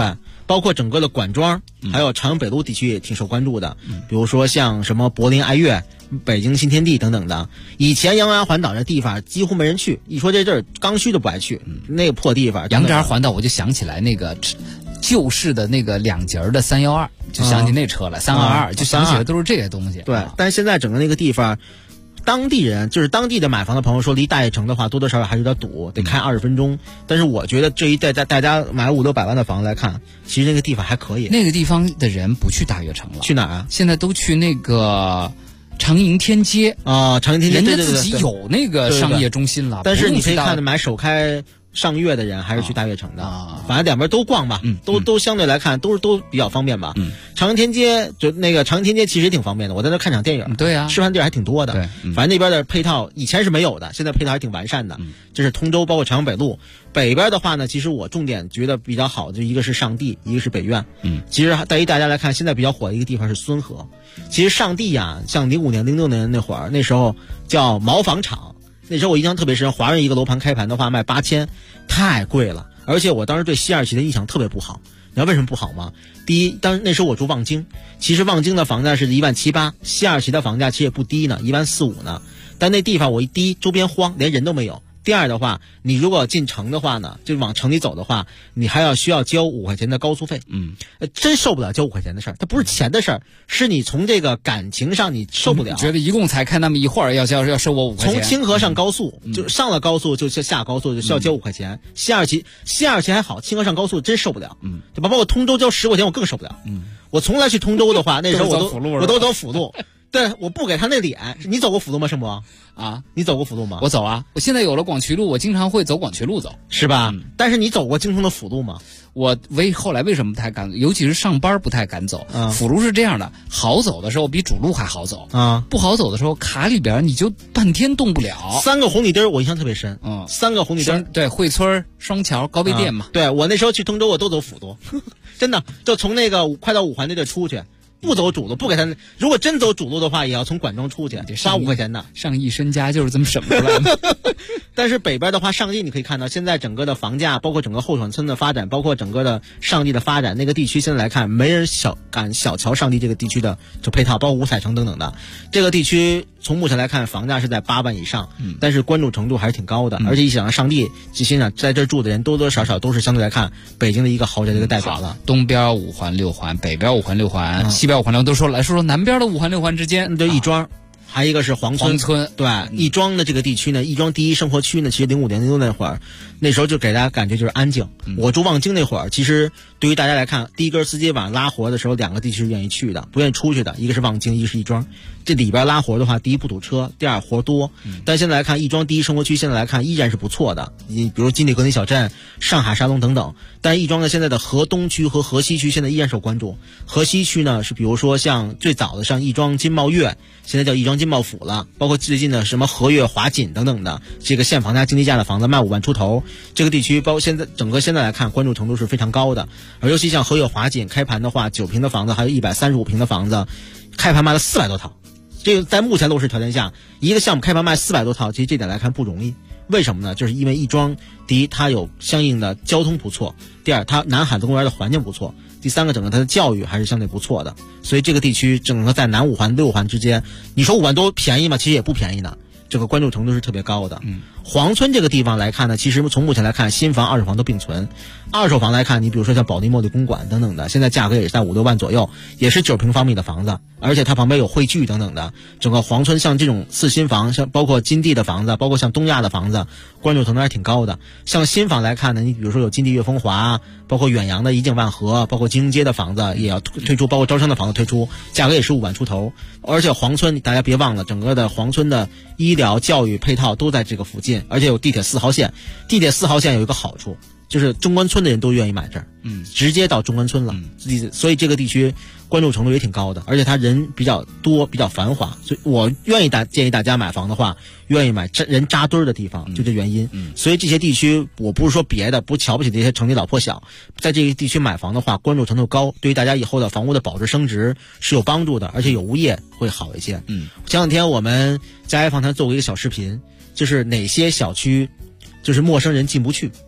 包括整个的管庄，还有朝阳北路地区也挺受关注的。比如说像什么柏林爱乐、北京新天地等等的。以前杨家环岛这地方几乎没人去，一说这地儿刚需都不爱去，那个破地方。 杨家环岛我就想起来那个旧式的那个2节的312，就想起那车来，322，就想起来都是这些东西。 对，但是现在整个那个地方。当地人就是当地的买房的朋友说，离大悦城的话多多少少还是有点堵，得开20分钟。但是我觉得这一带大家买500-600万的房子来看，其实那个地方还可以。 那个地方的人不去大悦城了， 去哪儿啊？ 现在都去那个长营天街啊，长营天街， 人家自己有那个商业中心了。 但是你可以看到买首开上月的人还是去大悦城的，反正两边都逛吧，都相对来看都比较方便吧。长营天街就那个长营天街其实也挺方便的，我在那看场电影， 对啊， 吃饭地儿还挺多的。 对， 反正那边的配套以前是没有的，现在配套还挺完善的。这是通州，包括朝阳北路。北边的话呢，其实我重点觉得比较好的，就一个是上地，一个是北苑。其实对于大家来看，现在比较火的一个地方是孙河。其实上地呀，像05年、06年那会儿，那时候叫毛纺厂。那时候我印象特别深，华润一个楼盘开盘的话卖8000，太贵了。而且我当时对西2旗的印象特别不好。你知道为什么不好吗？第一，那时候我住望京，其实望京的房价是17800，西2旗的房价其实也不低呢，14500呢。但那地方我第一周边荒，连人都没有。第二的话，你如果进城的话呢，就往城里走的话，你还需要交5块钱的高速费。真受不了交5块钱的事儿，它不是钱的事儿，是你从这个感情上你受不了。 觉得一共才开那么一会儿，要收我5块钱。 从清河上高速，就上了高速就下高速就需要交5块钱。西2旗还好，清河上高速真受不了。就包括我通州交10块钱，我更受不了。我从来去通州的话，那时候我都走辅路。对，我不给他那脸。你走过辅路吗，盛博？ 啊， 你走过辅路吗？ 我走啊，我现在有了广渠路，我经常会走广渠路走， 是吧？但是你走过京城的辅路吗？ 我后来为什么不太敢，尤其是上班不太敢走。辅路是这样的，好走的时候比主路还好走啊，不好走的时候卡里边你就半天动不了。 3个红绿灯我印象特别深，3个红绿灯， 对，惠村、双桥、高碑店嘛。 对，我那时候去通州我都走辅路，真的就从那个快到5环那地出去。不走主路，不给他。如果真走主路的话，也要从管庄出去，花5块钱的。 上亿身家就是这么省出来的。 但是北边的话，上地你可以看到，现在整个的房价，包括整个后厂村的发展，包括整个的上地的发展，那个地区现在来看，没人敢小瞧上地这个地区的就配套，包括五彩城等等的。这个地区从目前来看，房价是在8万以上，但是关注程度还是挺高的。而且一想上地，欣赏在这住的人多多少少都是相对来看北京的一个豪宅的一个代表了。 东边5环6环，北边5环6环，西边5环6环，都说来说南边的5环6环之间， 就亦庄。还有一个是黄村，对，亦庄的这个地区呢，亦庄第一生活区呢，其实05年06那会儿，那时候就给大家感觉就是安静。我住望京那会儿，其实对于大家来看，第一根司机晚上拉活的时候，2个地区是愿意去的，不愿意出去的，一个是望京，一个是亦庄。这里边拉活的话，第一不堵车，第二活多。但现在来看，亦庄第一生活区现在来看依然是不错的，你比如金里格林小镇、上海沙龙等等。但是亦庄呢，现在的河东区和河西区现在依然受关注。河西区呢，是比如说像最早的像亦庄金茂苑，现在叫亦庄金茂府了，包括最近的什么和悦华锦等等的，这个现房价、经济价的房子卖5万出头，这个地区包括现在来看关注程度是非常高的。而尤其像和悦华锦开盘的话，9平的房子还有135平的房子，开盘卖了400多套。这个在目前楼市条件下，一个项目开盘卖400多套，其实这点来看不容易。为什么呢？就是因为亦庄，第一，它有相应的交通不错；第二，它南海子公园的环境不错；第三个，整个它的教育还是相对不错的。所以这个地区整个在南5环、6环之间，你说5万多便宜吗？其实也不便宜呢。这个关注程度是特别高的。黄村这个地方来看呢，其实从目前来看，新房、二手房都并存。二手房来看，你比如说像保利茉莉公馆等等的，现在价格也是在5、6万左右，也是9平方米的房子，而且它旁边有汇聚等等的。整个黄村像这种次新房，像包括金地的房子，包括像东亚的房子，关注程度还挺高的。像新房来看呢，你比如说有金地悦风华，包括远洋的怡景万和，包括金融街的房子也要推出，包括招商的房子推出，价格也是5万出头。而且黄村大家别忘了，整个的黄村的医疗、教育配套都在这个附近，而且有地铁4号线。地铁4号线有一个好处，就是中关村的人都愿意买这儿，直接到中关村了。所以这个地区关注程度也挺高的，而且它人比较多，比较繁华。所以我建议大家买房的话，愿意买人扎堆儿的地方，就这原因。所以这些地区，我不是说别的，不瞧不起这些城里老破小，在这个地区买房的话，关注程度高，对于大家以后的房屋的保值升值是有帮助的，而且有物业会好一些。前两天我们佳怡房谈做过一个小视频，就是哪些小区就是陌生人进不去。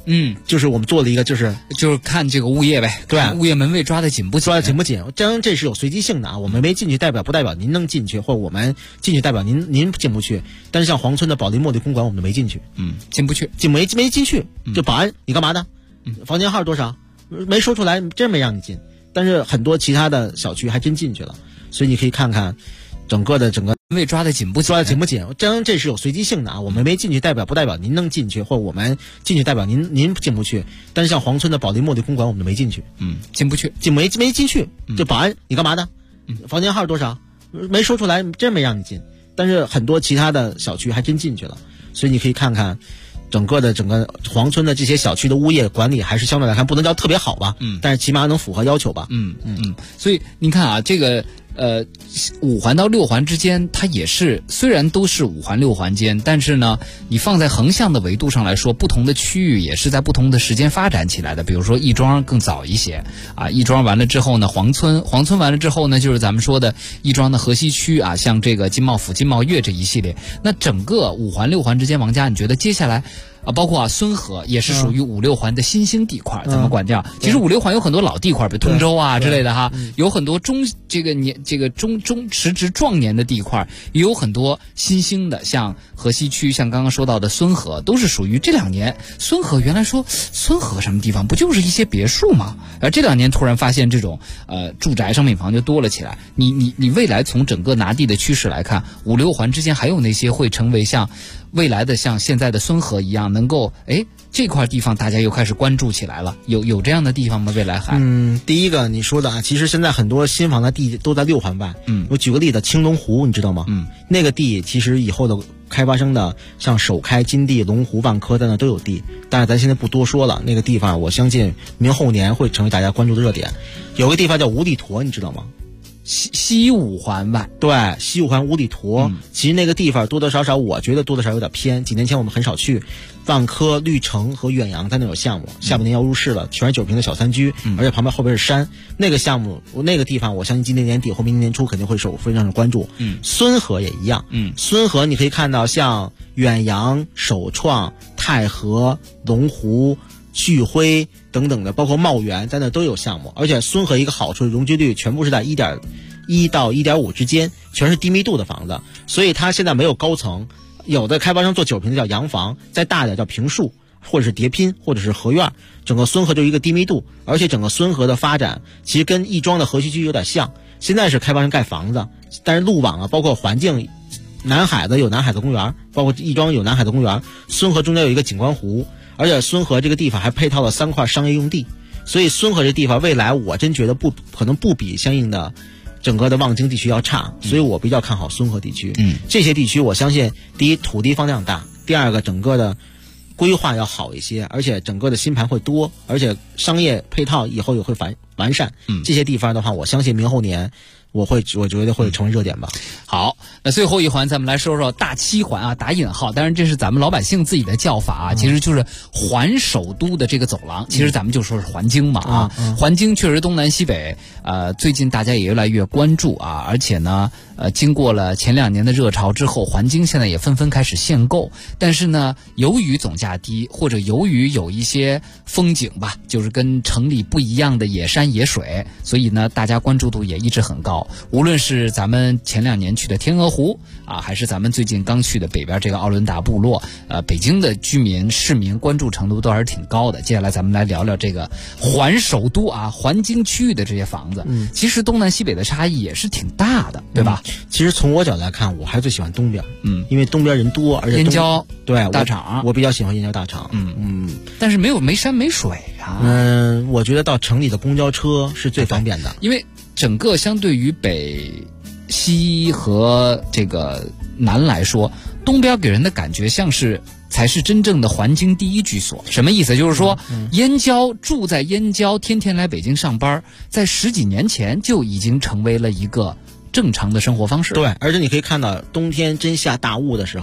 就是我们做了一个就是看这个物业呗， 对， 物业门卫抓得紧不紧？ 抓得紧不紧？这是有随机性的啊，我们没进去不代表您能进去，或者我们进去代表您进不去。但是像黄村的保利茉莉公馆，我们没进去， 进不去， 没进去，就保安你干嘛的？房间号多少？没说出来，真没让你进。但是很多其他的小区还真进去了，所以你可以看看整个位抓得紧不紧？ 抓得紧不紧？这是有随机性的啊，我们没进去不代表您能进去，或者我们进去代表您进不去。但是像黄村的保利茉莉公馆，我们没进去， 进不去， 没进去，就保安你干嘛的？房间号多少？没说出来，真没让你进。但是很多其他的小区还真进去了，所以你可以看看整个黄村的这些小区的物业管理还是相对来看不能叫特别好吧，但是起码能符合要求吧。 所以您看啊，这个5环到6环之间，它也是虽然都是5环6环间，但是呢，你放在横向的维度上来说，不同的区域也是在不同的时间发展起来的。比如说亦庄更早一些啊，亦庄完了之后呢，黄村完了之后呢，就是咱们说的亦庄的河西区啊，像这个金茂府、金茂悦这一系列。那整个5环6环之间，王家你觉得接下来？包括孙河也是属于5、6环的新兴地块，咱们管叫。其实5、6环有很多老地块，比如通州啊之类的哈，有很多中时值壮年的地块，也有很多新兴的，像河西区，像刚刚说到的孙河，都是属于这2年。孙河原来说孙河什么地方，不就是一些别墅吗？而这2年突然发现这种住宅商品房就多了起来。你未来从整个拿地的趋势来看，5、6环之间还有那些会成为像未来的像现在的孙河一样，能够这块地方大家又开始关注起来了，有这样的地方吗？未来还第一个你说的啊，其实现在很多新房的地都在6环外。我举个例子，青龙湖你知道吗？那个地其实以后的开发商的像首开、金地、龙湖、万科在那都有地，但是咱现在不多说了。那个地方我相信明后年会成为大家关注的热点。有个地方叫五里坨，你知道吗？ 西5环外， 对，西5环五里坨，其实那个地方多多少少，我觉得多多少少有点偏。几年前我们很少去，万科、绿城和远洋在那有项目，下半年要入市了，全是9平的小3居，而且旁边后边是山。那个项目，那个地方，我相信今年年底或明年年初肯定会受非常的关注。孙河也一样，孙河你可以看到像远洋、首创、太和、龙湖、聚辉等等的，包括茂源在那都有项目。而且孙河一个好处，容积率全部是在1.1到1.5之间，全是低密度的房子，所以它现在没有高层。有的开发商做9平的叫洋房，再大点叫平墅，或者是叠拼，或者是合院。整个孙河就一个低密度，而且整个孙河的发展其实跟亦庄的河西区有点像。现在是开发商盖房子，但是路网啊，包括环境，南海子有南海子公园，包括亦庄有南海子公园，孙河中间有一个景观湖，而且孙河这个地方还配套了3块商业用地，所以孙河这地方未来我真觉得可能不比相应的整个的望京地区要差，所以我比较看好孙河地区。这些地区我相信，第一土地放量大，第二个整个的规划要好一些，而且整个的新盘会多，而且商业配套以后也会完善。这些地方的话，我相信明后年我觉得会成为热点吧。 好，那最后一环咱们来说说大7环啊，打引号，当然这是咱们老百姓自己的叫法啊，其实就是环首都的这个走廊，其实咱们就说是环京嘛啊，环京确实东南西北，最近大家也越来越关注啊，而且呢，经过了前2年的热潮之后，环京现在也纷纷开始限购，但是呢，由于总价低，或者由于有一些风景吧，就是跟城里不一样的野山野水，所以呢，大家关注度也一直很高。无论是咱们前2年去的天鹅湖啊，还是咱们最近刚去的北边这个奥伦达部落，北京的市民关注程度都还是挺高的。接下来咱们来聊聊这个环首都啊，环京区域的这些房子，其实东南西北的差异也是挺大的，对吧？ 其实从我角度来看，我还最喜欢东边，因为东边人多，而且燕郊对大厂， 我比较喜欢燕郊大厂， 但是没山没水啊。 我觉得到城里的公交车是最方便的， 因为整个相对于北西和这个南来说，东边给人的感觉像是才是真正的环京第一居所。什么意思？就是说，燕郊住在燕郊，天天来北京上班，在10几年前就已经成为了一个正常的生活方式。 对，而且你可以看到冬天真下大雾的时候，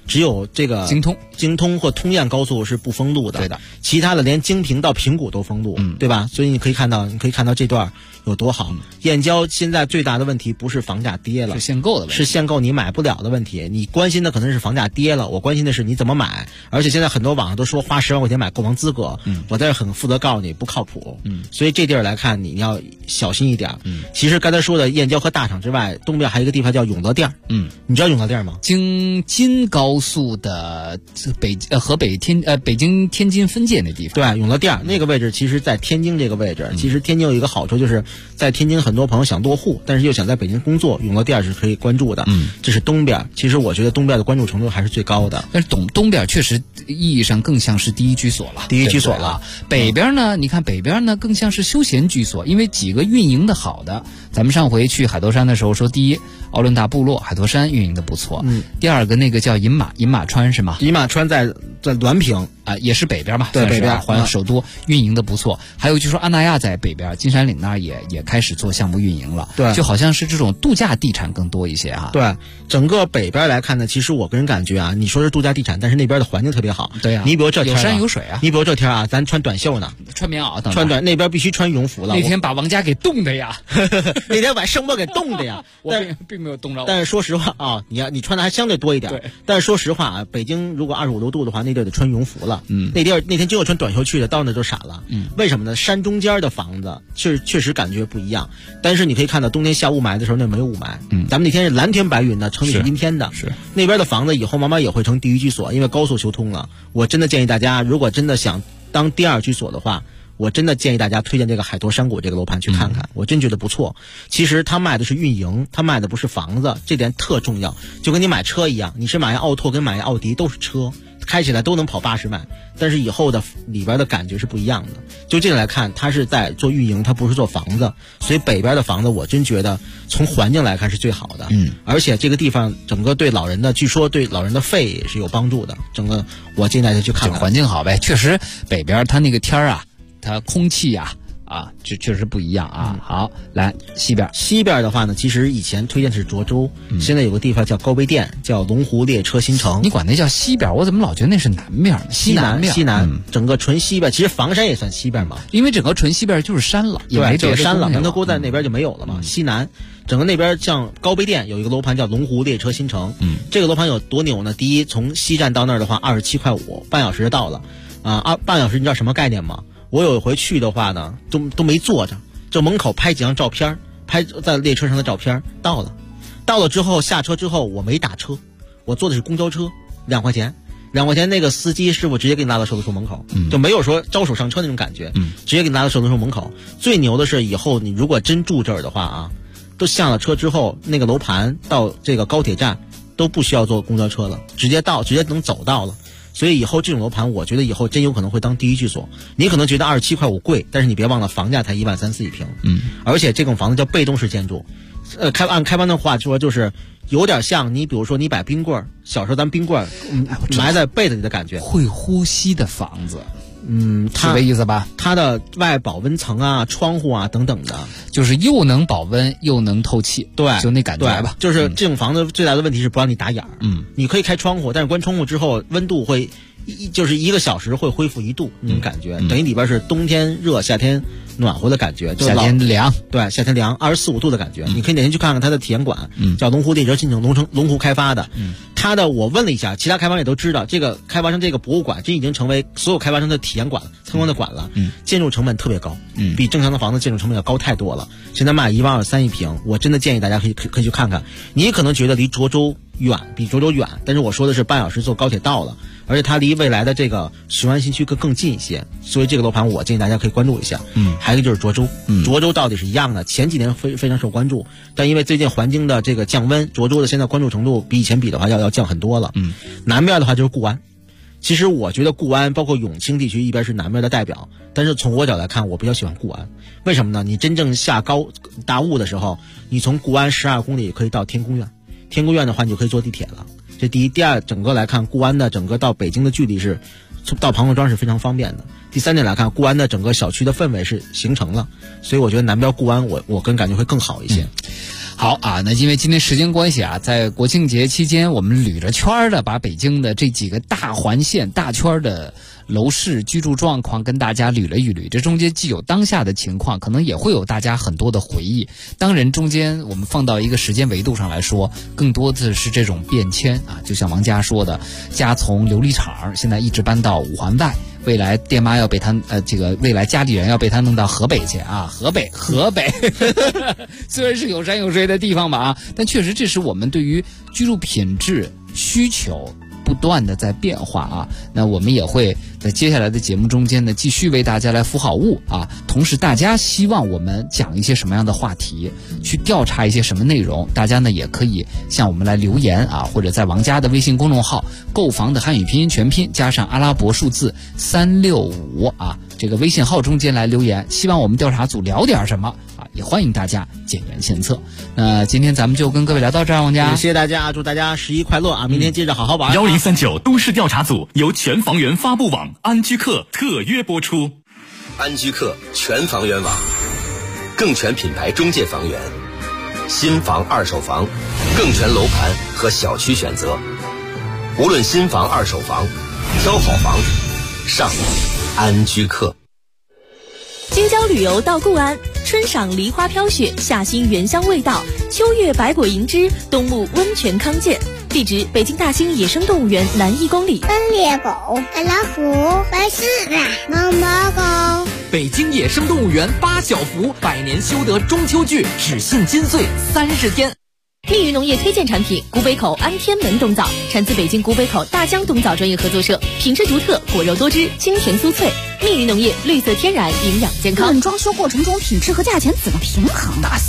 只有这个京通或通燕高速是不封路的， 对的， 其他的连京平到平谷都封路，对吧？所以你可以看到这段有多好。燕郊现在最大的问题不是房价跌了， 是限购的问题， 是限购你买不了的问题。你关心的可能是房价跌了，我关心的是你怎么买。而且现在很多网上都说花10万块钱买购房资格，我在这很负责告诉你不靠谱。所以这地儿来看你要小心一点。其实刚才说的燕郊和大厂之外，东边还有一个地方叫永乐店。你知道永乐店吗？ 京津高速的北京天津分界那地方。 对，永乐店那个位置，其实在天津这个位置。其实天津有一个好处，就是在天津很多朋友想落户，但是又想在北京工作，永乐店是可以关注的。这是东边。其实我觉得东边的关注程度还是最高的。 但是东边确实意义上更像是第一居所了。 第一居所了。 北边呢，你看北边呢更像是休闲居所，因为几个运营的好的。咱们上回去海坨山的时候说，第一奥伦大部落海坨山运营的不错，第二个那个叫饮马川是吗？ 饮马川在滦平啊，也是北边嘛， 对，北边环首都运营的不错。还有就说安那亚在北边，金山岭那儿也开始做项目运营了， 对， 就好像是这种度假地产更多一些啊。 对，整个北边来看呢，其实我个人感觉啊，你说是度假地产，但是那边的环境特别好。 对啊， 你比如这天有山有水啊， 你比如这天啊，咱穿短袖呢， 穿棉袄， 那边必须穿羽绒服了。 那天把王家给冻的呀， 那天把盛波给冻的呀， 我并没有冻着。 但是说实话啊，你穿的还相对多一点。 对， 但是说实话啊，北京如果25、6度的话，那地儿得穿羽绒服了。那天就我穿短袖去的，到那就傻了。为什么呢？山中间的房子确实感觉不一样。但是你可以看到冬天下雾霾的时候，那没有雾霾。咱们那天是蓝天白云的，城里是阴天的。 是那边的房子以后慢慢也会成第一居所，因为高速修通了。我真的建议大家，如果真的想当第二居所的话，我真的建议大家推荐这个海坨山谷这个楼盘去看看，我真觉得不错。其实他卖的是运营，他卖的不是房子，这点特重要。就跟你买车一样，你是买一奥拓跟买一奥迪都是车，开起来都能跑80迈，但是以后的里边的感觉是不一样的。就这个来看，他是在做运营，他不是做房子。所以北边的房子我真觉得从环境来看是最好的。而且这个地方整个对老人的，据说对老人的肺也是有帮助的。整个我建议大家去看看。 环境好呗，确实北边它那个天啊，它空气呀这确实不一样啊。好，来西边的话呢，其实以前推荐的是涿州，现在有个地方叫高碑店，叫龙湖列车新城。 你管那叫西边，我怎么老觉得那是南边呢？西南，整个纯西边。其实房山也算西边嘛， 因为整个纯西边就是山了， 对，就是山了。门头沟在那边就没有了嘛。西南，整个那边像高碑店有一个楼盘叫龙湖列车新城。这个楼盘有多牛呢？第一，从西站到那儿的话27.5块，半小时就到了。半小时你知道什么概念吗？我有一回去的话呢，都没坐着，这门口拍几张照片，拍在列车上的照片。到了之后下车之后，我没打车，我坐的是公交车，2块钱，那个司机师傅直接给你拉到售楼处门口，就没有说招手上车那种感觉，直接给你拉到售楼处门口。最牛的是以后你如果真住这儿的话啊，都下了车之后，那个楼盘到这个高铁站都不需要坐公交车了，直接能走到了。所以以后这种楼盘，我觉得以后真有可能会当第一居所。你可能觉得27.5块贵，但是你别忘了房价才1.3万4一平。而且这种房子叫被动式建筑，按开发的话说，就是有点像你比如说你摆冰棍，小时候咱冰棍埋在被子里的感觉， 会呼吸的房子。 是这意思吧？ 它的外保温层啊、窗户啊等等的， 就是又能保温又能透气， 对， 就那感觉吧。 就是这种房子最大的问题是不让你打眼儿。你可以开窗户，但是关窗户之后温度会就是1个小时会恢复1度那种感觉，等于里边是冬天热夏天暖和的感觉， 夏天凉， 对，夏天凉24、5度的感觉。你可以哪天去看看它的体验馆，叫龙湖列车新城，龙湖开发的。它的我问了一下，其他开发商也都知道，这个开发商这个博物馆，这已经成为所有开发商的体验馆、参观的馆了。建筑成本特别高，比正常的房子建筑成本要高太多了。现在卖1.2万3一平，我真的建议大家可以去看看。你可能觉得离涿州远，比涿州远，但是我说的是半小时坐高铁到了，而且它离未来的这个雄安新区更近一些，所以这个楼盘我建议大家可以关注一下。还有一个就是涿州，涿州道理是一样的，前几年非常受关注，但因为最近环境的这个降温，涿州的现在关注程度比以前比的话要降很多了。南边的话就是固安。其实我觉得固安包括永清地区一边是南边的代表，但是从我角来看，我比较喜欢固安。为什么呢？你真正下高大雾的时候，你从固安12公里可以到天宫苑，天宫苑的话你就可以坐地铁了。这第一，第二，整个来看固安的整个到北京的距离是到庞各庄是非常方便的。第三点来看，固安的整个小区的氛围是形成了，所以我觉得南边固安我个人感觉会更好一些。 好啊，那因为今天时间关系啊，在国庆节期间，我们捋着圈儿的把北京的这几个大环线、大圈的楼市居住状况跟大家捋了一捋，这中间既有当下的情况，可能也会有大家很多的回忆。当然，中间我们放到一个时间维度上来说，更多的是这种变迁啊，就像王佳说的，家从琉璃厂现在一直搬到五环外。未来爹妈要被他未来家里人要被他弄到河北去啊，河北虽然是有山有水的地方吧啊，但确实这是我们对于居住品质需求不断的在变化啊。那我们也会在接下来的节目中间呢，继续为大家来扶好物啊。同时大家希望我们讲一些什么样的话题，去调查一些什么内容，大家呢也可以向我们来留言啊，或者在王家的微信公众号购房的汉语拼音全拼加上阿拉伯数字365啊，这个微信号中间来留言，希望我们调查组聊点什么啊，也欢迎大家建言献策。那今天咱们就跟各位聊到这儿，王家， 谢谢大家，祝大家11快乐啊！明天接着好好玩。 1039都市调查组由全房源发布网安居客特约播出。 安居客全房源网，更全品牌中介房源，新房、二手房，更全楼盘和小区选择。无论新房、二手房，挑好房，上安居客。 京郊旅游到固安，春赏梨花飘雪，夏欣原香味道，秋月百果迎之，冬沐温泉康健。地址：北京大兴野生动物园南1公里。 斑鬣狗、白老虎、白狮子、毛毛狗。 北京野生动物园8小福100年修得中秋剧，只限金穗30天。 密云农业推荐产品古北口安天门冬枣，产自北京古北口大江冬枣专业合作社，品质独特，果肉多汁，清甜酥脆。密云农业绿色天然，营养健康。 装修过程中品质和价钱怎么平衡？ 打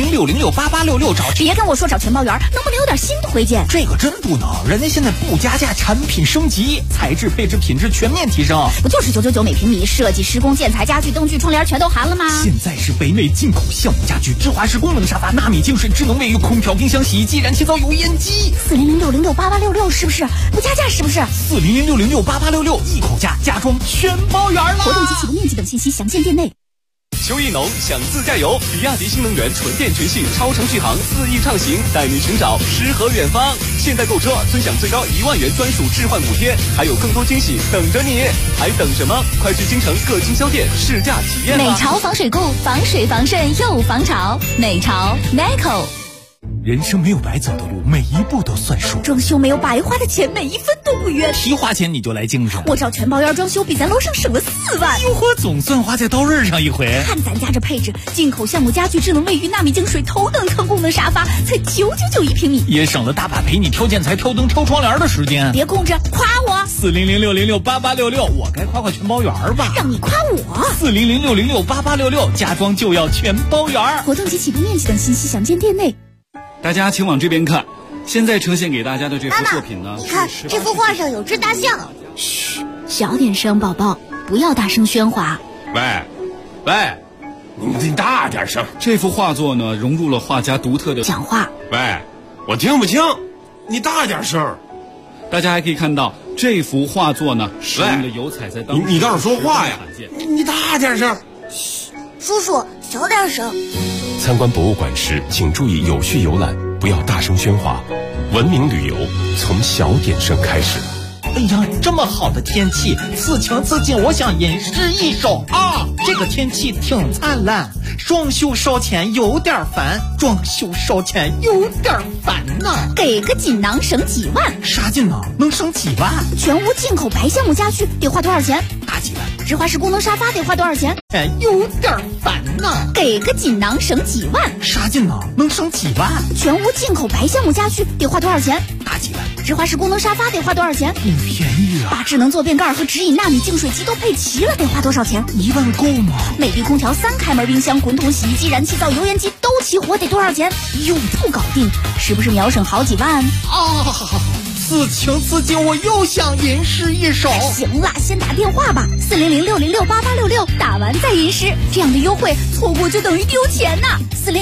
400606866找。 别跟我说找全包园，能不能有点新推荐？ 这个真不能，人家现在不加价，产品升级，材质配置品质全面提升。 不就是999每平米，设计施工建材家具灯具窗帘全都含了吗？ 现在是北美进口橡木家具，芝华士功能沙发，纳米净水，智能卫浴，空调冰箱洗衣机，燃气灶油烟机。 400606866是不是？不加价是不是 ？400606866一口价，家装全包圆了。 活动及启动面积等信息详见店内。 秋意浓，想自驾游，比亚迪新能源纯电全系超长续航4亿畅行，带你寻找诗和远方。现在购车尊享最高1万元专属置换补贴，还有更多惊喜等着你，还等什么？快去京城各经销店试驾体验吧。 美潮防水固，防水防渗又防潮。美潮 NICO。 人生没有白走的路，每一步都算数。 装修没有白花的钱，每一分都不冤。 提花钱你就来精神。 我找全包园装修，比咱楼上省了4万。 哟呵，总算花在刀刃上一回。 看咱家这配置，进口橡木家具、智能卫浴、纳米净水、头等舱功能沙发，才999一平米， 也省了大把陪你挑建材、挑灯、挑窗帘的时间。 别空着，夸我。 400606866，我该夸全包园吧？ 让你夸我。 400606866，家装就要全包园。 活动及启动面积等信息详见店内。 大家请往这边看，现在呈现给大家的这幅作品呢， 你看这幅画上有只大象。 嘘，小点声，宝宝，不要大声喧哗。 喂，你大点声。 这幅画作呢，融入了画家独特的讲话。 喂，我听不清，你大点声。 大家还可以看到，这幅画作呢，使用的油彩在当时你倒是说话呀！你大点声。 嘘，叔叔小点声。 参观博物馆时，请注意有序游览，不要大声喧哗。文明旅游从小点声开始。 哎呀，这么好的天气，此情此景，我想吟诗一首啊！这个天气挺灿烂，装修烧钱有点烦，装修烧钱有点烦呐。 给个锦囊省几万？ 啥锦囊能省几万？ 全屋进口白橡木家具得花多少钱？ 大几万。 芝华士功能沙发得花多少钱？ 有点烦呐。 给个锦囊省几万？ 啥锦囊能省几万？ 全屋进口白橡木家具得花多少钱？ 大几万。 芝华士功能沙发得花多少钱？ 便宜啊！ 把智能坐便盖和直饮纳米净水机都配齐了，得花多少钱 ？1万够吗？ 美的空调、3开门冰箱、滚筒洗衣机、燃气灶、油烟机都齐活，得多少钱？用不搞定，是不是秒省好几万？ 啊！此情此景，我又想吟诗一首。 行了，先打电话吧，40060668866，打完再吟诗，这样的优惠错过就等于丢钱呐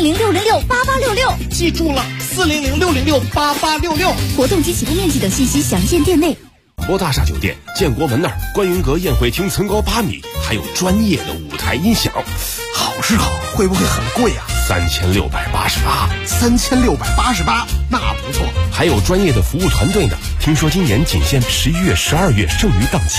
！40060668866， 记住了，40060668866。 活动及启动面积等信息详见店内。 博大厦酒店建国门那儿，观云阁宴会厅层高8米，还有专业的舞台音响。 好是好，会不会很贵啊？ 3688，那不错。还有专业的服务团队呢。听说今年仅限11月、12月剩余档期。